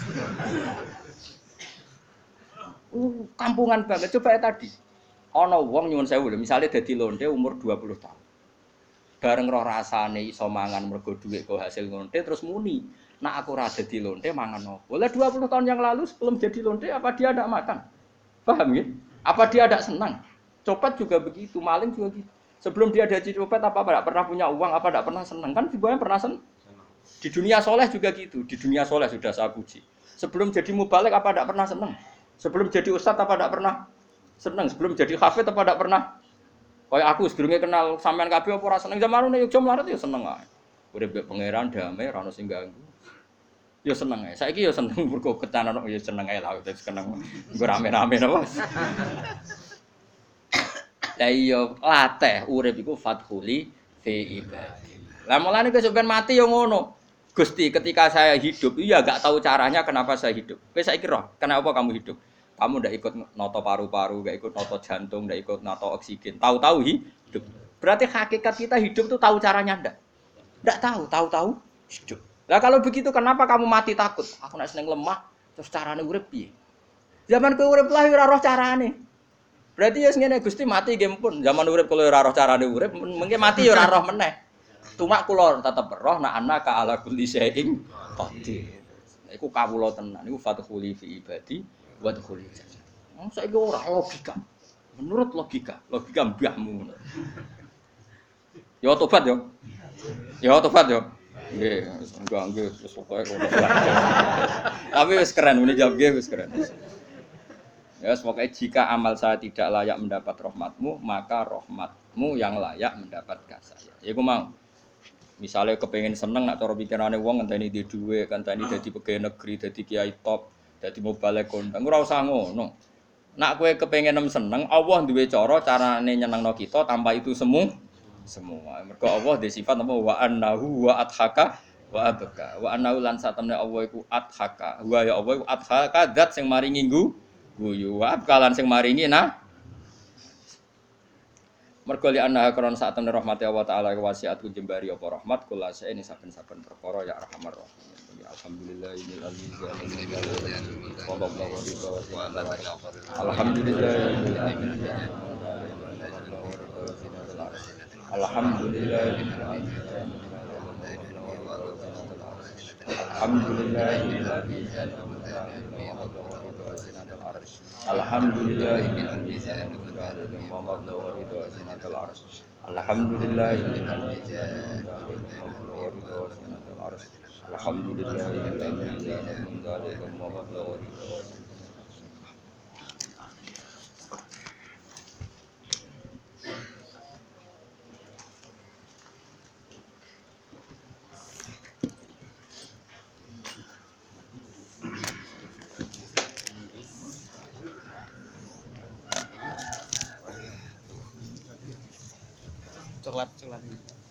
Uh, kampungan banget coba ya tadi. Ana wong nyuwun sewu lho, misale dadi lonte umur dua puluh tahun. Bareng roh rasane iso mangan mergo dhuwit kok hasil lonte terus muni. Nak aku ora dadi lonte mangan opo? Oleh dua puluh tahun yang lalu sebelum jadi lonte apa dia tidak makan? Paham ya? Apa dia tidak senang? Copet juga begitu, maling juga gitu. Sebelum dia jadi copet apa tidak pernah punya uang, apa tidak pernah senang? Kan sebenarnya pernah senang. Di dunia soleh juga gitu. Di dunia soleh sudah saya puji. Sebelum jadi mubalik apa tidak pernah senang? Sebelum jadi ustadz apa tidak pernah senang? Sebelum jadi hafid apa tidak pernah? Kayak aku sedurunge kenal sampean kabeh apa ora seneng zaman nek Yogya mlarat ya seneng ae. Urip pangeran damai ora ono sing ganggu. Ya seneng ae. Saiki ya seneng mergo ketanan ya seneng ae lah wis seneng. Nggo rame-rame napa. Lah iya latih urip iku fathuli fi ibadi. Lah mulane kesupen mati ya ngono. Gusti ketika saya hidup iya enggak tahu caranya kenapa saya hidup. Kowe saiki roh, kenapa kamu hidup? Kamu ndak ikut noto paru-paru, ndak ikut noto jantung, ndak ikut noto oksigen. Tahu-tahu hidup. Berarti hakikat kita hidup tuh tahu caranya ndak? Ndak tahu, tahu-tahu hidup. Lah kalau begitu kenapa kamu mati takut? Aku nek seneng lemah, terus carane urip piye? Zaman kowe urip lah ora roh carane. Berarti ya ngene Gusti mati nggih pun. Zaman urip kalau ora roh carane urip, mengke mati ya ora roh meneh. Cuma kula tetep roh nek ana ka ala kulli syai'in qadir. Iku kawula tenan, iku fathuli fi ibadi wa dkhuli jannah. Wong saiki ora logika. Menurut logika, logika mbahmu. Ya tobat yo. Ya tobat yo. Nggih, enggak nggih wis pokoke ngono. Tapi wis keren muni jawab nggih wis keren. Ya semoga jika amal saya tidak layak mendapat rahmatmu, maka rahmatmu yang layak mendapatkan saya. Ya iku mau. Misalnya kepengen seneng nak cara pikirane wong ngenteni di dhuwit, ngenteni dadi pegawai negeri, dadi kiai top, dadi mobile kondang, ora usah ngono. Nak kowe kepengen seneng, Allah duwe cara carane nyenengno kita tanpa itu semu semua. Mergo Allah di sifat apa wa annahu wa adhaka wa abka. Wa annahu lan satamne Allah iku adhaka. Wa ya Allah iku adhaka zat sing maringi nggu guyu. Wa abka lan sing maringi nah. Mergo li anna karon saat temne rahmati Allah taala wasiat ku jembari apa rahmat kula ini saben-saben perkara ya arhamar rahim. Alhamdulillah ini alhamdulillah alhamdulillah alhamdulillah alhamdulillah alhamdulillah alhamdulillah
coklat coklat